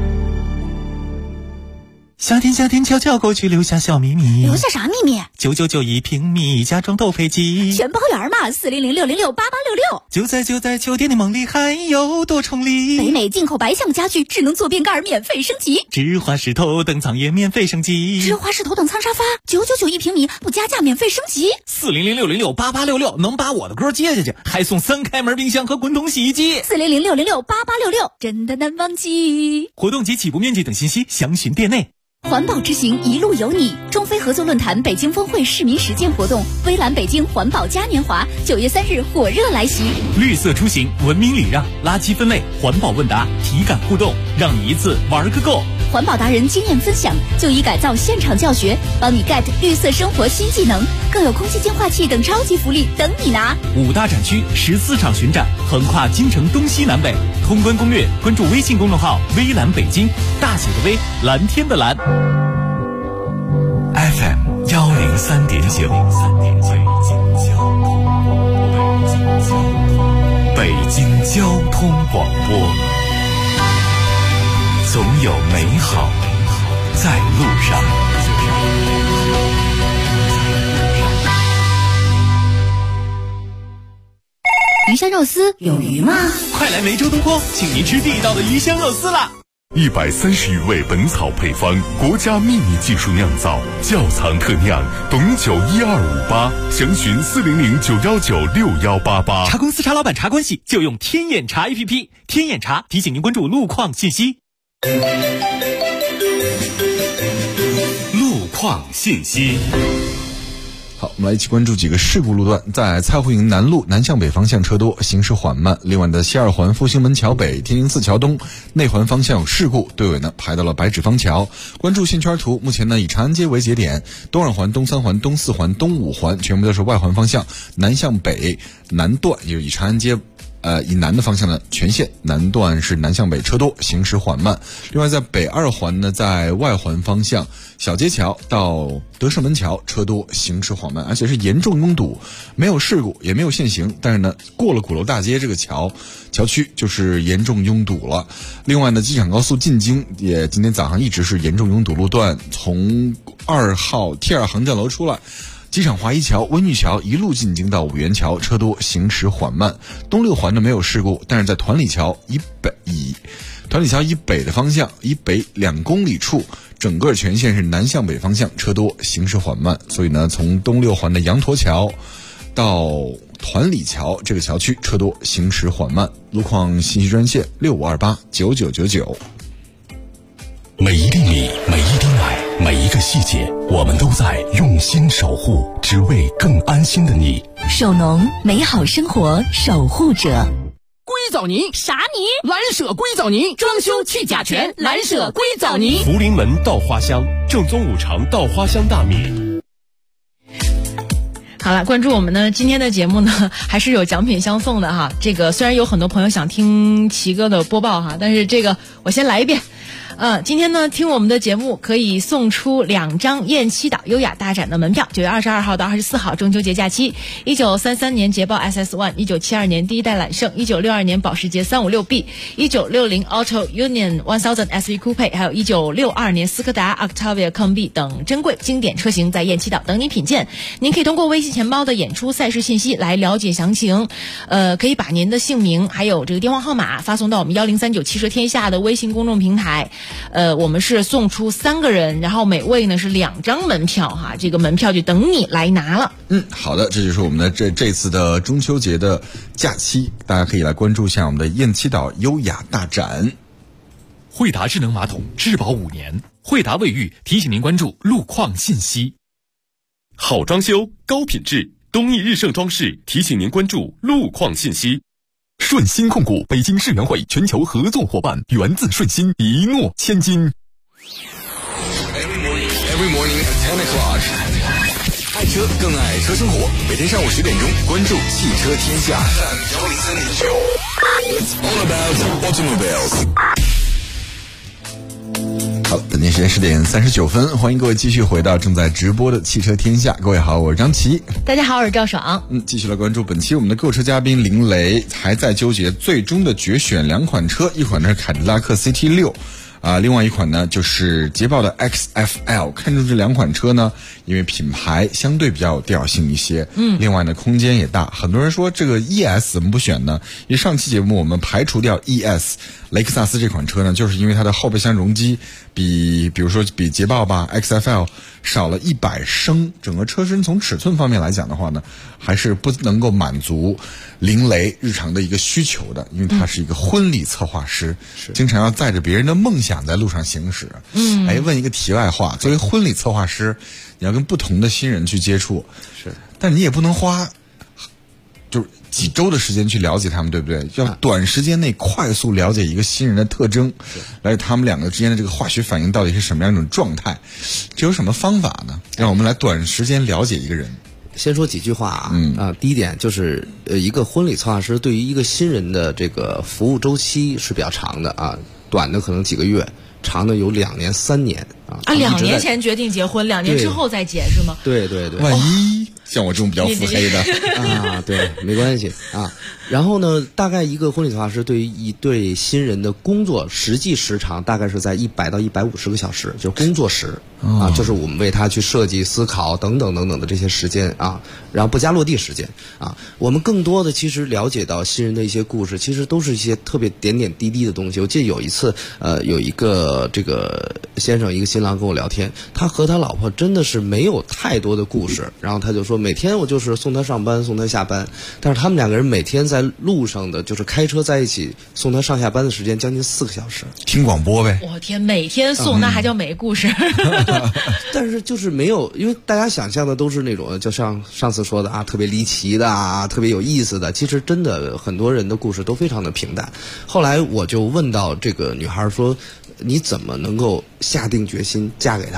夏天悄悄过去，留下小秘密。 留下啥秘密 ？999一平米，家装都配齐， 全包园嘛。400-606-8866， 就在酒店的梦里，还有多重礼。 北美进口白橡家具，智能坐便盖免费升级， 智华式头等舱也免费升级， 智华式头等舱沙发999一平米，不加价免费升级。 400-606-8866能把我的歌接下去，还送3开门冰箱和滚筒洗衣机。 400-606-8866，真的难忘记。 活动及起步面积等信息详询店内。 环保之行一路有你，中非合作论坛北京峰会市民实践活动，微蓝北京环保嘉年华9月3日火热来袭。 绿色出行，文明礼让，垃圾分类，环保问答，体感互动，让你一次玩个够。 环保达人经验分享，就医改造现场教学，帮你 get 绿色生活新技能，更有空气净化器等超级福利等你拿。 5大展区14场巡展，横跨京城东西南北。通关攻略，关注微信公众号微蓝北京，大写的微，蓝天的蓝。 FM 103.9，北京交通广播，总有美好在路上。 鱼香肉丝有鱼吗？ 快来梅州东坡，请您吃地道的鱼香肉丝啦 ！130余味本草配方，国家秘密技术酿造，窖藏特酿，董酒12588，详询400-919-6188。 茶公司茶老板茶关系就用天眼茶 APP， 天眼茶提醒您关注路况信息。 路况信息。 好，我们来一起关注几个事故路段。在蔡胡营南路南向北方向车多，行驶缓慢。另外的西二环复兴门桥北、天宁寺桥东内环方向有事故，队尾呢排到了白纸坊桥。关注线圈图，目前呢以长安街为节点，东二环、东三环、东四环、东五环全部都是外环方向南向北南段，也就是以长安街以南的方向呢，全线南段是南向北车多，行驶缓慢。另外在北2环呢，在外环方向小街桥到德胜门桥车多，行驶缓慢，而且是严重拥堵，没有事故也没有限行，但是呢过了鼓楼大街这个桥区就是严重拥堵了。另外呢，机场高速进京也今天早上一直是严重拥堵路段，从2号 T2 航站楼出来，机场华一桥、温榆桥一路进京到五元桥车多，行驶缓慢。东6环呢没有事故，但是在团里桥以北的方向，以北2公里处，整个全线是南向北方向车多，行驶缓慢。所以呢，从东6环的羊驼桥到团里桥这个桥区车多，行驶缓慢。路况信息专线65289999。 每一粒米，每一滴奶，每一个细节，我们都在用心守护，只为更安心的你。 手农，美好生活守护者。 硅藻泥啥泥？ 蓝舍硅藻泥，装修去甲醛，蓝舍硅藻泥。 福临门稻花香，正宗5常稻花香大米。 好了，关注我们呢，今天的节目呢还是有奖品相送的哈。这个虽然有很多朋友想听齐哥的播报哈，但是这个我先来一遍。今天呢，听我们的节目可以送出2张雁栖岛优雅大展的门票。9月22号到24号中秋节假期，1933年捷豹 SS1，1972年第一代揽胜，1962年保时捷 356B，1960 Auto Union 1000 SV Coupe， 还有1962年斯柯达 Octavia Combi 等珍贵经典车型在雁栖岛等你品鉴。您可以通过微信钱包的演出赛事信息来了解详情。可以把您的姓名还有这个电话号码发送到我们1039汽车天下的微信公众平台。我们是送出3个人，然后每位呢是2张门票哈，这个门票就等你来拿了。 好的，这就是我们的这次的中秋节的假期，大家可以来关注一下我们的雁栖岛优雅大展。 惠达智能马桶质保5年，惠达卫浴提醒您关注路况信息。 好装修，高品质，东义日盛装饰提醒您关注路况信息。 顺鑫控股北京世园会全球合作伙伴，源自顺鑫，一诺千金。 Every morning at 10 o'clock， 爱车更爱车生活，每天上午10点钟，关注汽车天下103.9。It's all about automobiles。 好，本间时间10点39分，欢迎各位继续回到正在直播的汽车天下。各位好，我是张琪。 大家好，我是赵爽。 继续来关注本期我们的购车嘉宾林雷，还在纠结最终的决选2款车，一款呢是凯迪拉克 CT6。另外一款呢就是捷豹的 XFL。 看中这2款车呢，因为品牌相对比较有调性一些，另外呢空间也大。很多人说这个 ES 怎么不选呢？因为上期节目我们排除掉 ES 雷克萨斯这款车呢，就是因为它的后备箱容积比如说比捷豹吧 XFL 少了100升，整个车身从尺寸方面来讲的话呢，还是不能够满足林雷日常的一个需求的，因为他是一个婚礼策划师，经常要载着别人的梦想在路上行驶。问一个题外话，作为婚礼策划师，你要跟不同的新人去接触，但你也不能花就是几周的时间去了解他们，对不对？要短时间内快速了解一个新人的特征，来他们2个之间的这个化学反应到底是什么样一种状态，这有什么方法呢？让我们来短时间了解一个人。 先说几句话第一点就是一个婚礼策划师对于一个新人的这个服务周期是比较长的短的可能几个月，长的有2年3年 2年前决定结婚，2年之后再结是吗？ 对对对， 万一像我这种比较腹黑的对，没关系然后呢，大概一个婚礼策划师对于一对新人的工作实际时长大概是在100到150个小时，就是工作时就是我们为他去设计、思考等等等等的这些时间然后不加落地时间我们更多的其实了解到新人的一些故事，其实都是一些特别点点滴滴的东西。我记得有一次有一个这个先生，一个新郎跟我聊天，他和他老婆真的是没有太多的故事，然后他就说每天我就是送他上班送他下班，但是他们2个人每天在路上的就是开车在一起送他上下班的时间将近4个小时， 听广播呗。 我天，每天送那还叫没故事但是就是没有，因为大家想象的都是那种就像上次说的特别离奇的特别有意思的，其实真的很多人的故事都非常的平淡。后来我就问到这个女孩说，你怎么能够下定决心嫁给他？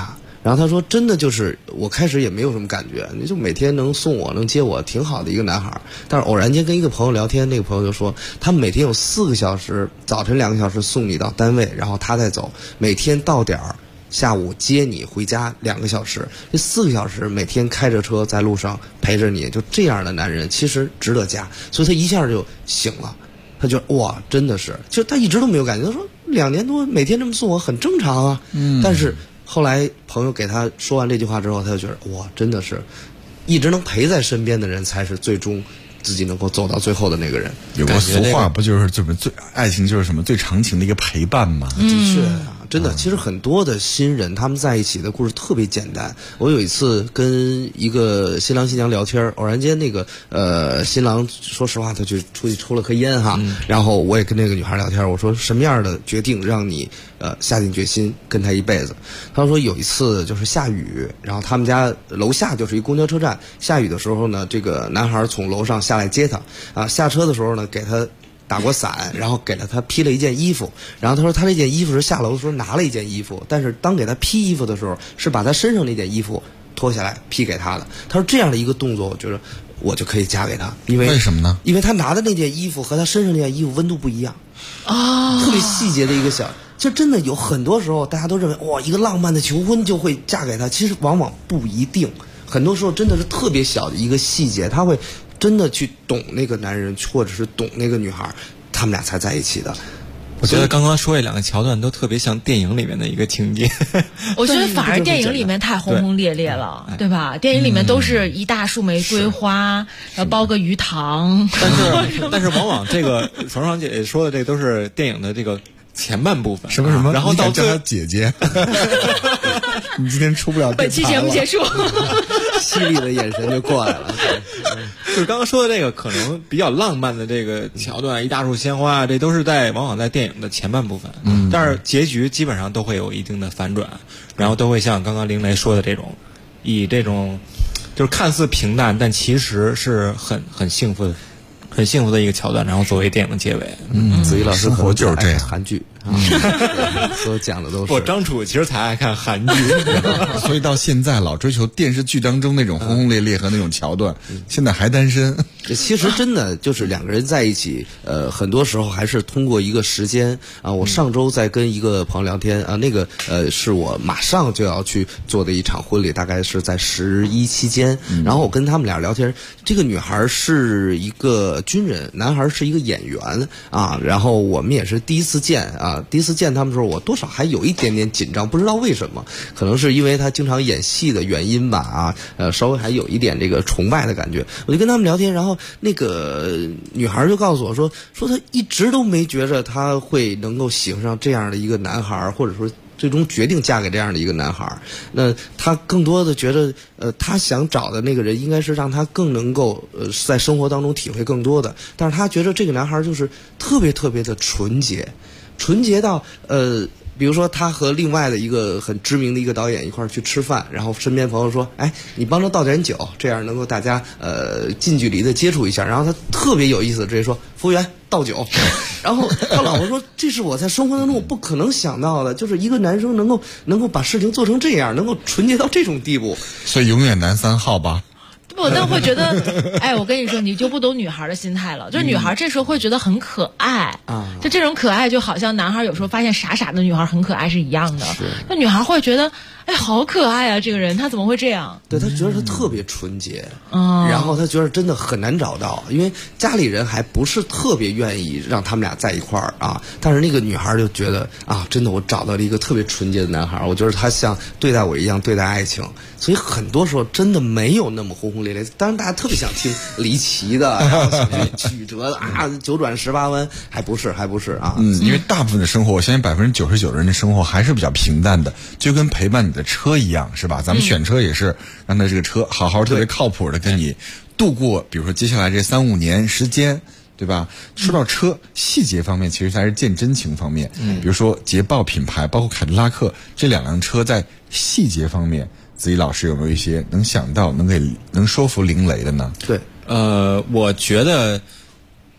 然后他说真的就是我开始也没有什么感觉，你就每天能送我能接我挺好的一个男孩，但是偶然间跟一个朋友聊天，那个朋友就说他每天有4个小时，早晨2个小时送你到单位，然后他再走，每天到点儿下午接你回家2个小时，这4个小时每天开着车在路上陪着你，就这样的男人其实值得嫁，所以他一下就醒了，他觉得哇真的是，就他一直都没有感觉，他说2年多每天这么送我很正常啊，但是后来朋友给他说完这句话之后，他就觉得哇真的是一直能陪在身边的人才是最终自己能够走到最后的那个人。 有个俗话不就是最爱情就是什么最长情的一个陪伴吗？ 的确啊，真的，其实很多的新人他们在一起的故事特别简单。我有一次跟一个新郎新娘聊天，偶然间那个新郎说实话他就出去抽了颗烟哈，然后我也跟那个女孩聊天，我说什么样的决定让你下定决心跟他一辈子？他说有一次就是下雨，然后他们家楼下就是一公交车站，下雨的时候呢，这个男孩从楼上下来接他啊，下车的时候呢给他打过伞，然后给了他披了一件衣服，然后他说他这件衣服是下楼的时候拿了一件衣服，但是当给他披衣服的时候是把他身上那件衣服脱下来披给他的。他说这样的一个动作我觉得我就可以嫁给他，因为什么呢？ 因为他拿的那件衣服和他身上那件衣服温度不一样啊， 特别细节的一个小，就真的有很多时候大家都认为哇一个浪漫的求婚就会嫁给他，其实往往不一定，很多时候真的是特别小的一个细节，他会真的去懂那个男人或者是懂那个女孩，他们俩才在一起的。 我觉得刚刚说这2个桥段都特别像电影里面的一个情节。 我觉得反而电影里面太轰轰烈烈了，对吧？电影里面都是一大束玫瑰花，然后包个鱼塘。 但是往往这个冯爽姐说的这个都是电影的这个前半部分。 什么？ 然后到叫她姐姐。你今天出不了本期节目结束。 犀利的眼神就过来了。 就是刚刚说的这个可能比较浪漫的这个桥段，一大束鲜花，这都是往往在电影的前半部分。但是结局基本上都会有一定的反转，然后都会像刚刚凌雷说的这种，以这种就是看似平淡，但其实是很幸福的一个桥段，然后作为电影的结尾。 子怡老师生活就是这样， 韩剧所讲的都是。 我张楚其实才爱看韩剧， 所以到现在老追求电视剧当中那种轰轰烈烈和那种桥段，现在还单身。 其实真的就是2个人在一起，很多时候还是通过一个时间啊。我上周在跟一个朋友聊天啊，那个是我马上就要去做的一场婚礼，大概是在11期间。然后我跟他们俩聊天，这个女孩是一个军人，男孩是一个演员啊。然后我们也是第一次见啊，第一次见他们的时候，我多少还有一点点紧张，不知道为什么，可能是因为他经常演戏的原因吧啊，稍微还有一点这个崇拜的感觉。我就跟他们聊天，然后那个女孩就告诉我说她一直都没觉着她会能够喜欢上这样的一个男孩，或者说最终决定嫁给这样的一个男孩。那她更多的觉得她想找的那个人应该是让她更能够在生活当中体会更多的，但是她觉得这个男孩就是特别特别的纯洁到比如说他和另外的一个很知名的一个导演一块儿去吃饭，然后身边朋友说哎你帮着倒点酒，这样能够大家近距离的接触一下，然后他特别有意思的直接说服务员倒酒。然后他老婆说这是我在生活当中我不可能想到的，就是一个男生能够把事情做成这样，能够纯洁到这种地步， 所以永远男3号吧。 不，但会觉得，哎，我跟你说，你就不懂女孩的心态了。就是女孩这时候会觉得很可爱啊，就这种可爱，就好像男孩有时候发现傻的女孩很可爱是一样的。那女孩会觉得，哎，好可爱啊，这个人他怎么会这样？ 对，他觉得他特别纯洁，然后他觉得真的很难找到，因为家里人还不是特别愿意让他们俩在一块儿啊。但是那个女孩就觉得啊，真的我找到了一个特别纯洁的男孩，我觉得他像对待我一样对待爱情，所以很多时候真的没有那么轰轰烈烈。当然大家特别想听离奇的，然后想听曲折的啊，九转18弯，还不是啊。 因为大部分的生活，我相信99%的人的生活还是比较平淡的，就跟陪伴你的车一样，是吧？咱们选车也是让他这个车好好特别靠谱的跟你度过，比如说接下来这3-5年时间，对吧？说到车细节方面，其实还是见真情方面。比如说捷豹品牌，包括凯迪拉克这2辆车在细节方面，子怡老师有没有一些能想到能说服凌雷的呢？ 对， 我觉得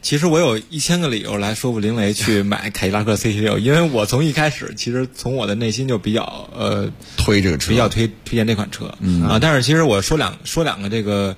其实我有1000个理由来说服林雷去买凯迪拉克 CT6，因为我从一开始其实从我的内心就比较推这个车， 比较推荐这款车但是其实我说两个这个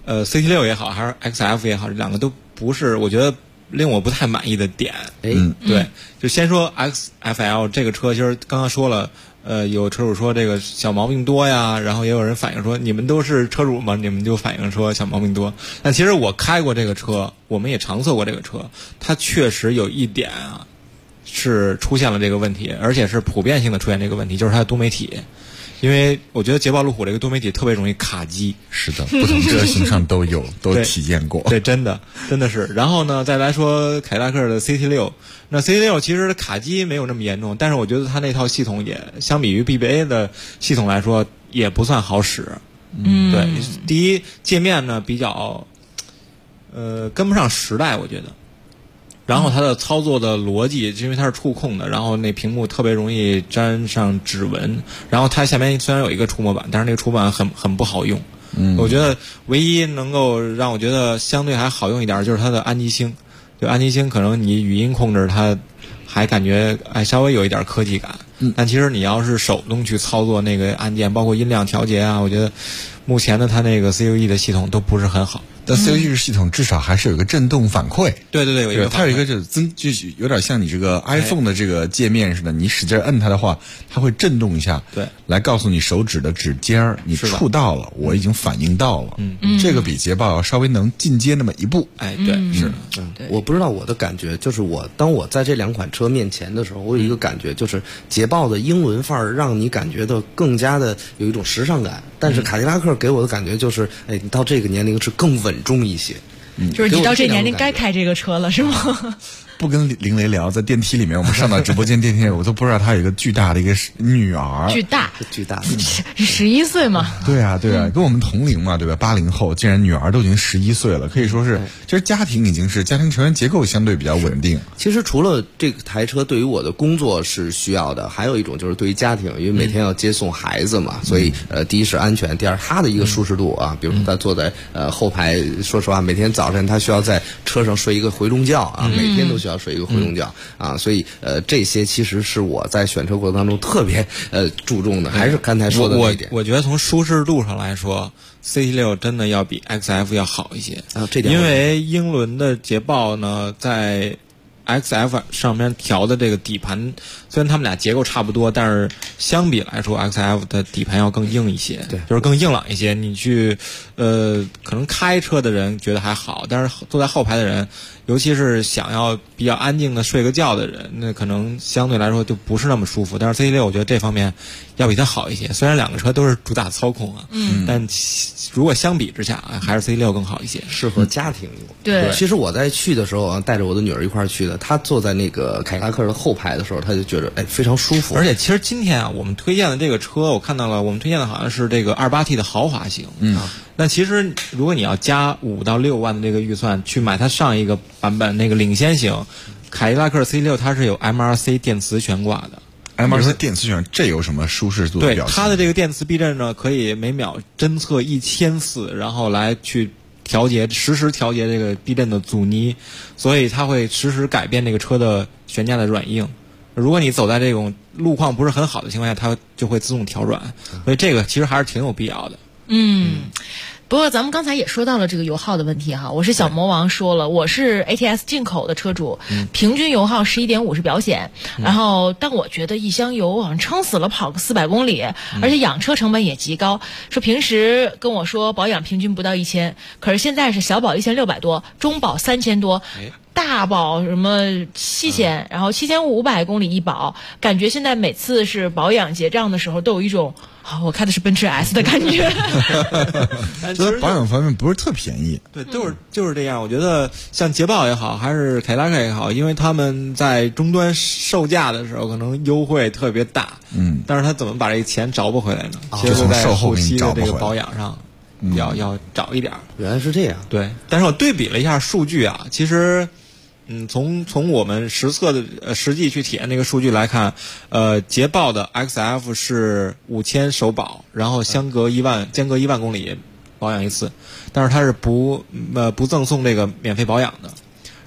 CT6 也好还是 XF 也好，这两个都不是我觉得令我不太满意的点。对，就先说 XFL 这个车，其实刚刚说了。有车主说这个小毛病多呀，然后也有人反映说你们都是车主吗？你们就反映说小毛病多。但其实我开过这个车，我们也尝测过这个车，它确实有一点啊是出现了这个问题，而且是普遍性的出现这个问题，就是它的多媒体。因为我觉得捷豹路虎这个多媒体特别容易卡机。 是的，不同车型上都有，都体验过。 对，真的是。然后呢，再来说凯迪拉克的 CT6， 那 CT6 其实卡机没有那么严重，但是我觉得它那套系统也相比于 BBA 的系统来说也不算好使。对，第一界面呢比较跟不上时代，我觉得。然后它的操作的逻辑，因为它是触控的，然后那屏幕特别容易沾上指纹，然后它下面虽然有一个触摸板，但是那个触摸板很不好用。我觉得唯一能够让我觉得相对还好用一点就是它的安吉星，就安吉星可能你语音控制它还感觉稍微有一点科技感，但其实你要是手动去操作那个按键，包括音量调节啊，我觉得目前的它那个 CUE 的系统都不是很好。 但 CUE 系统至少还是有一个震动反馈。 对，有一个它有一个就是有点像你这个 iPhone 的这个界面似的，你使劲摁它的话，它会震动一下， 对， 来告诉你手指的指尖你触到了，我已经反应到了。这个比捷豹要稍微能进阶那么一步。 对，是。 我不知道我的感觉，就是当我在这两款车面前的时候，我有一个感觉，就是捷豹的英伦范儿让你感觉到更加的有一种时尚感，但是凯迪拉克给我的感觉就是，你到这个年龄是更稳重一些。 就是你到这年龄该开这个车了，是吗？ 不跟林雷聊，在电梯里面，我们上到直播间电梯，我都不知道他有一个巨大的一个女儿， 巨大，11岁嘛。 对啊，跟我们同龄嘛，对吧？80后，竟然女儿都已经11岁了，可以说是，其实家庭已经是家庭成员结构相对比较稳定。 其实除了这台车对于我的工作是需要的，还有一种就是对于家庭，因为每天要接送孩子嘛，所以第一是安全，第二它的一个舒适度啊，比如说他坐在后排，说实话，每天早晨他需要在车上睡一个回笼觉啊，每天都需要睡一个回笼觉啊，所以这些其实是我在选车过程当中特别注重的，还是刚才说的那一点。 我觉得从舒适度上来说 ，CT6 真的要比 XF 要好一些啊，这点因为英伦的捷豹呢，在 XF 上面调的这个底盘，虽然他们俩结构差不多，但是相比来说 XF 的底盘要更硬一些， 对， 就是更硬朗一些。你去可能开车的人觉得还好，但是坐在后排的人，尤其是想要比较安静的睡个觉的人，那可能相对来说就不是那么舒服。但是 CT6 我觉得这方面要比它好一些，虽然两个车都是主打操控啊，但如果相比之下，还是 CT6 更好一些， 适合家庭用。 对， 其实我在去的时候带着我的女儿一块儿去的，她坐在那个凯迪拉克的后排的时候，她就觉得非常舒服。 而且其实今天啊，我们推荐的这个车，我看到了，我们推荐的好像是这个28T 的豪华型。那其实如果你要加5到6万的这个预算去买它上一个版本那个领先型凯迪拉克 CT6， 它是有 MRC 电磁悬挂的。 MRC 电磁悬，这有什么舒适度的表现？ 对，它的这个电磁避震呢，可以每秒侦测1000次，然后来去实时调节这个避震的阻尼，所以它会实时改变这个车的悬架的软硬。如果你走在这种路况不是很好的情况下，它就会自动调软，所以这个其实还是挺有必要的。 不过咱们刚才也说到了这个油耗的问题哈，我是小魔王说了，我是 ATS 进口的车主，平均油耗11.5是表显，然后但我觉得一箱油好像撑死了跑个400公里，而且养车成本也极高，说平时跟我说保养平均不到1000，可是现在是小保1600多，中保3000多。大保什么7000，然后7500公里一保，感觉现在每次是保养结账的时候都有一种我开的是奔驰 S 的感觉。 觉得保养方面不是特便宜。 对，就是这样。我觉得像捷豹也好，还是凯迪拉克也好，因为他们在终端售价的时候可能优惠特别大，但是他怎么把这个钱找不回来呢？其实就在后期的这个保养上。要找一点。 原来是这样。 对，但是我对比了一下数据啊，其实从我们实测的实际去体验那个数据来看，捷豹的 XF 是5000首保，然后间隔1万公里保养一次，但是它是不赠送这个免费保养的。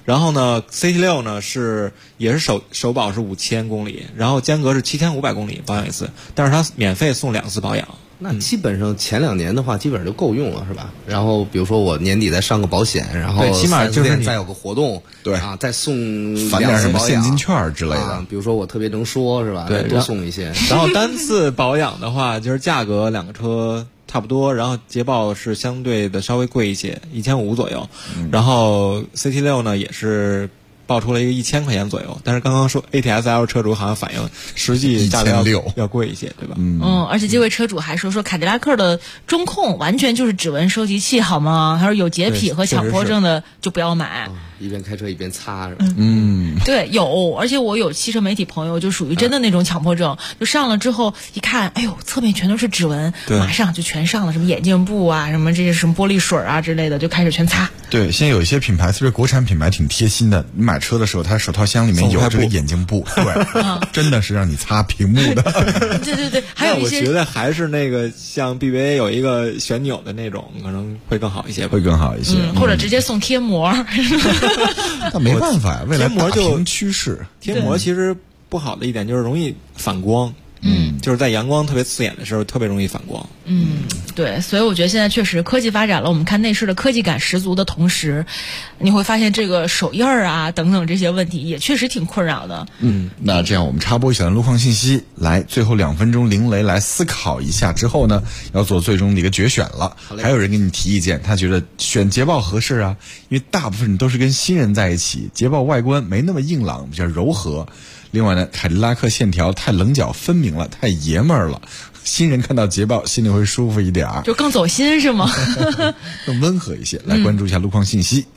然后呢 CT6 呢也是首保是5000公里，然后间隔是7500公里保养一次，但是它免费送2次保养。 那基本上前2年的话，基本上就够用了，是吧？然后比如说我年底再上个保险，然后对，起码就是再有个活动， 对啊，再送返点什么现金券之类的， 比如说我特别能说，是吧？ 对， 多送一些。 然后单次保养的话，就是价格2个车差不多，然后捷豹是相对的稍微贵一些，1500左右，然后 CT6 呢也是报出了一个1000块钱左右，但是刚刚说 ATS-L 车主好像反映实际价格要贵一些，对吧？ 而且这位车主还说凯迪拉克的中控完全就是指纹收集器，好吗？他说有洁癖和强迫症的就不要买。 一边开车一边擦是吧？ 对，有，而且我有汽车媒体朋友就属于真的那种强迫症，就上了之后一看，哎呦，侧面全都是指纹，马上就全上了，什么眼镜布啊，什么这些什么玻璃水啊之类的，就开始全擦。 对，现在有一些品牌，特别国产品牌挺贴心的，你买车的时候，它手套箱里面有这个眼镜布，对，真的是让你擦屏幕的。 对，还有一些， 我觉得还是那个像 BBA 有一个旋钮的那种，可能会更好一些吧， 会更好一些， 或者直接送贴膜。 那没办法呀，未来大屏趋势， 贴膜其实不好的一点就是容易反光。就是在阳光特别刺眼的时候，特别容易反光。 对，所以我觉得现在确实科技发展了，我们看内饰的科技感十足的同时，你会发现这个手印啊等等这些问题也确实挺困扰的。 那这样我们插播一下路况信息，来最后2分钟，林雷来思考一下之后呢，要做最终的一个决选了。还有人给你提意见，他觉得选捷豹合适啊，因为大部分人都是跟新人在一起，捷豹外观没那么硬朗，比较柔和。另外呢，凯迪拉克线条太棱角分明了，太爷们儿了，新人看到捷豹心里会舒服一点儿， 就更走心是吗？ 更温和一些。来关注一下路况信息。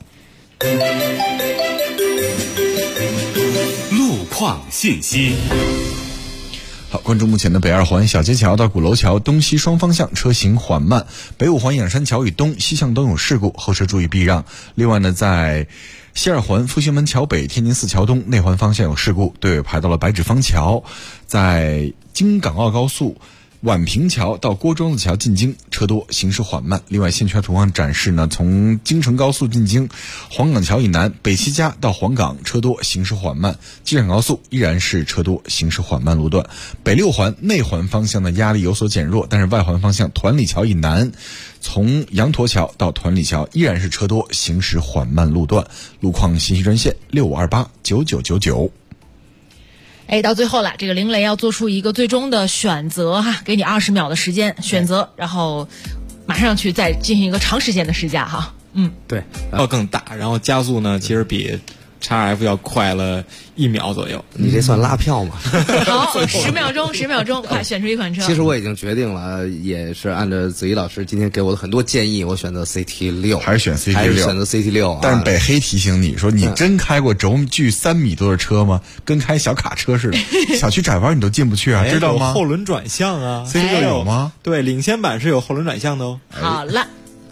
路况信息。 好，关注目前的北2环小街桥到鼓楼桥东西双方向车行缓慢，北5环仰山桥以东西向都有事故，后车注意避让。另外呢，在西2环复兴门桥北天津寺桥东内环方向有事故，队尾排到了白纸坊桥，在京港澳高速宛平桥到郭庄子桥进京车多，行驶缓慢。另外线圈图上展示呢，从京承高速进京黄岗桥以南北七家到黄岗车多，行驶缓慢。机场高速依然是车多，行驶缓慢路段。北6环内环方向的压力有所减弱，但是外环方向团里桥以南从羊驼桥到团里桥依然是车多，行驶缓慢路段。路况信息专线65289999。 到最后了，这个林雷要做出一个最终的选择哈，给你20秒的时间选择，然后马上去再进行一个长时间的试驾哈。 对，要更大，然后加速呢，其实比XF 要快了1秒左右。 你这算拉票吗？ 好，10秒钟，快选出一款车。 其实我已经决定了，也是按照子怡老师今天给我的很多建议，我选择 CT6， 还是选 CT6， 还是选择 CT6。 但是北黑提醒你说，你真开过轴距3米多的车吗？跟开小卡车似的，小区窄弯你都进不去啊，知道吗？ 有后轮转向啊 ，CT6 有吗？ 对，领先版是有后轮转向的哦。 好了。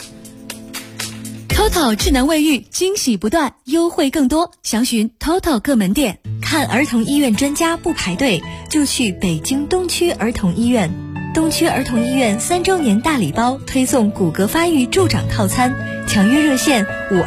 TOTO 智能卫浴，惊喜不断，优惠更多，详询 TOTO 各门店。看儿童医院专家不排队，就去北京东区儿童医院。东区儿童医院3周年大礼包推送骨骼发育助长套餐，抢约热线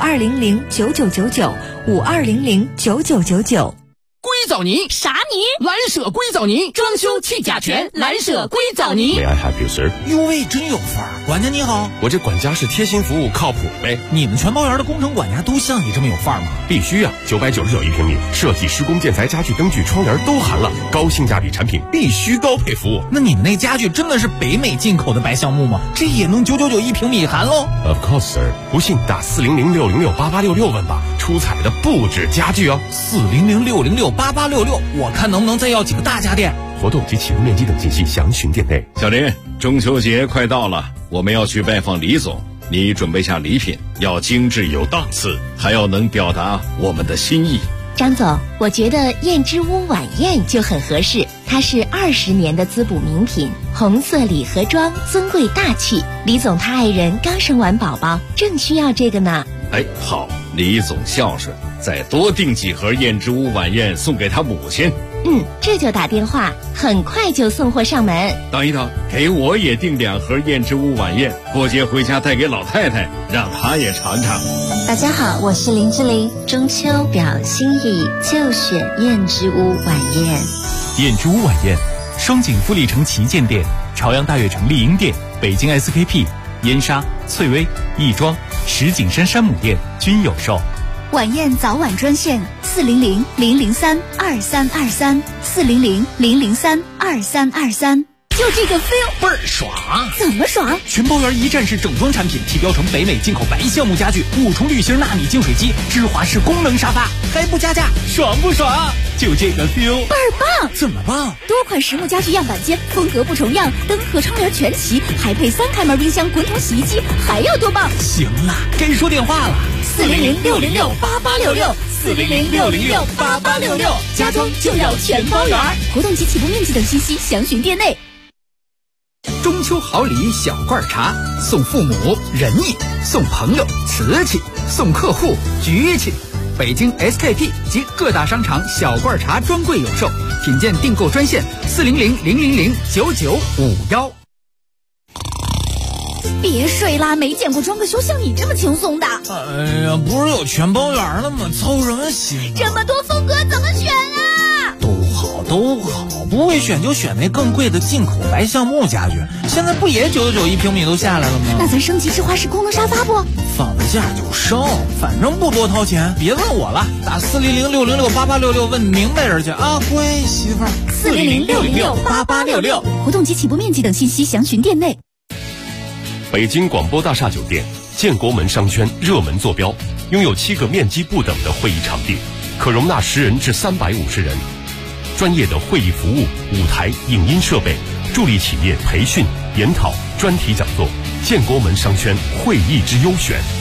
52009999，52009999。 硅藻泥啥泥？ 蓝舍硅藻泥，装修去甲醛，蓝舍硅藻泥。 May I help you, sir？ 哟喂，真有范儿！管家你好， 我这管家是贴心服务，靠谱呗。 你们全包园的工程管家都像你这么有范儿吗？ 必须啊，999一平米，设计、施工、建材、家具、灯具、窗帘都含了，高性价比产品，必须高配服务。 那你们那家具真的是北美进口的白橡木吗？这也能999一平米含喽 ？Of course, sir。不信打40060688866问吧，出彩的不止家具哦。 40060688866，我看能不能再要几个大家电。 活动及启用面积等信息详询店内。 小林，中秋节快到了，我们要去拜访李总，你准备下礼品，要精致有档次，还要能表达我们的心意。 张总，我觉得燕之屋晚宴就很合适，它是20年的滋补名品，红色礼盒装，尊贵大气。李总他爱人刚生完宝宝，正需要这个呢。 哎，好，李总孝顺，再多订几盒燕之屋晚宴送给他母亲。 这就打电话，很快就送货上门。 等一等，给我也订2盒燕之屋晚宴，过节回家带给老太太，让她也尝尝。 大家好，我是林志玲，中秋表心意就选燕之屋晚宴。 燕之屋晚宴，双井富力城旗舰店、朝阳大悦城丽婴店、北京 SKP、燕莎、翠微、亦庄、石景山山姆店均有售。 晚宴早晚专线400-003-2323 400-003-2323。就这个 feel 倍儿爽！ 怎么爽？ 全包圆一站式整装产品，提标成北美进口白橡木家具，5重滤芯纳米净水机，芝华士功能沙发，还不加价，爽不爽？就这个 feel 倍儿棒！ 怎么棒？ 多款实木家具样板间，风格不重样，灯和窗帘全齐，还配3开门冰箱、滚筒洗衣机，还要多棒？ 行了，该说电话了 ，400-606-8866。400-606-8866，家装就要全包圆。活动及起步面积等信息详询店内。 中秋好礼小罐茶，送父母仁义，送朋友瓷器，送客户局气。北京 SKP 及各大商场小罐茶专柜有售，品鉴订购专线400-000-9951。 别睡啦，没见过装个修像你这么轻松的。 哎呀，不是有全包圆了吗？操什么心？ 这么多风格怎么选啊？ 都好，不会选就选那更贵的进口白橡木家具。现在不也991平米都下来了吗？ 那咱升级芝华士功能沙发不？ 放得下就升，反正不多掏钱。别问我了，打400-606-8866问明白人去啊，乖媳妇儿。 400-606-8866，活动及起步面积等信息详询店内。 北京广播大厦酒店建国门商圈热门坐标，拥有7个面积不等的会议场地，可容纳10人至350人。专业的会议服务、舞台、影音设备，助力企业培训、研讨、专题讲座。建国门商圈会议之优选。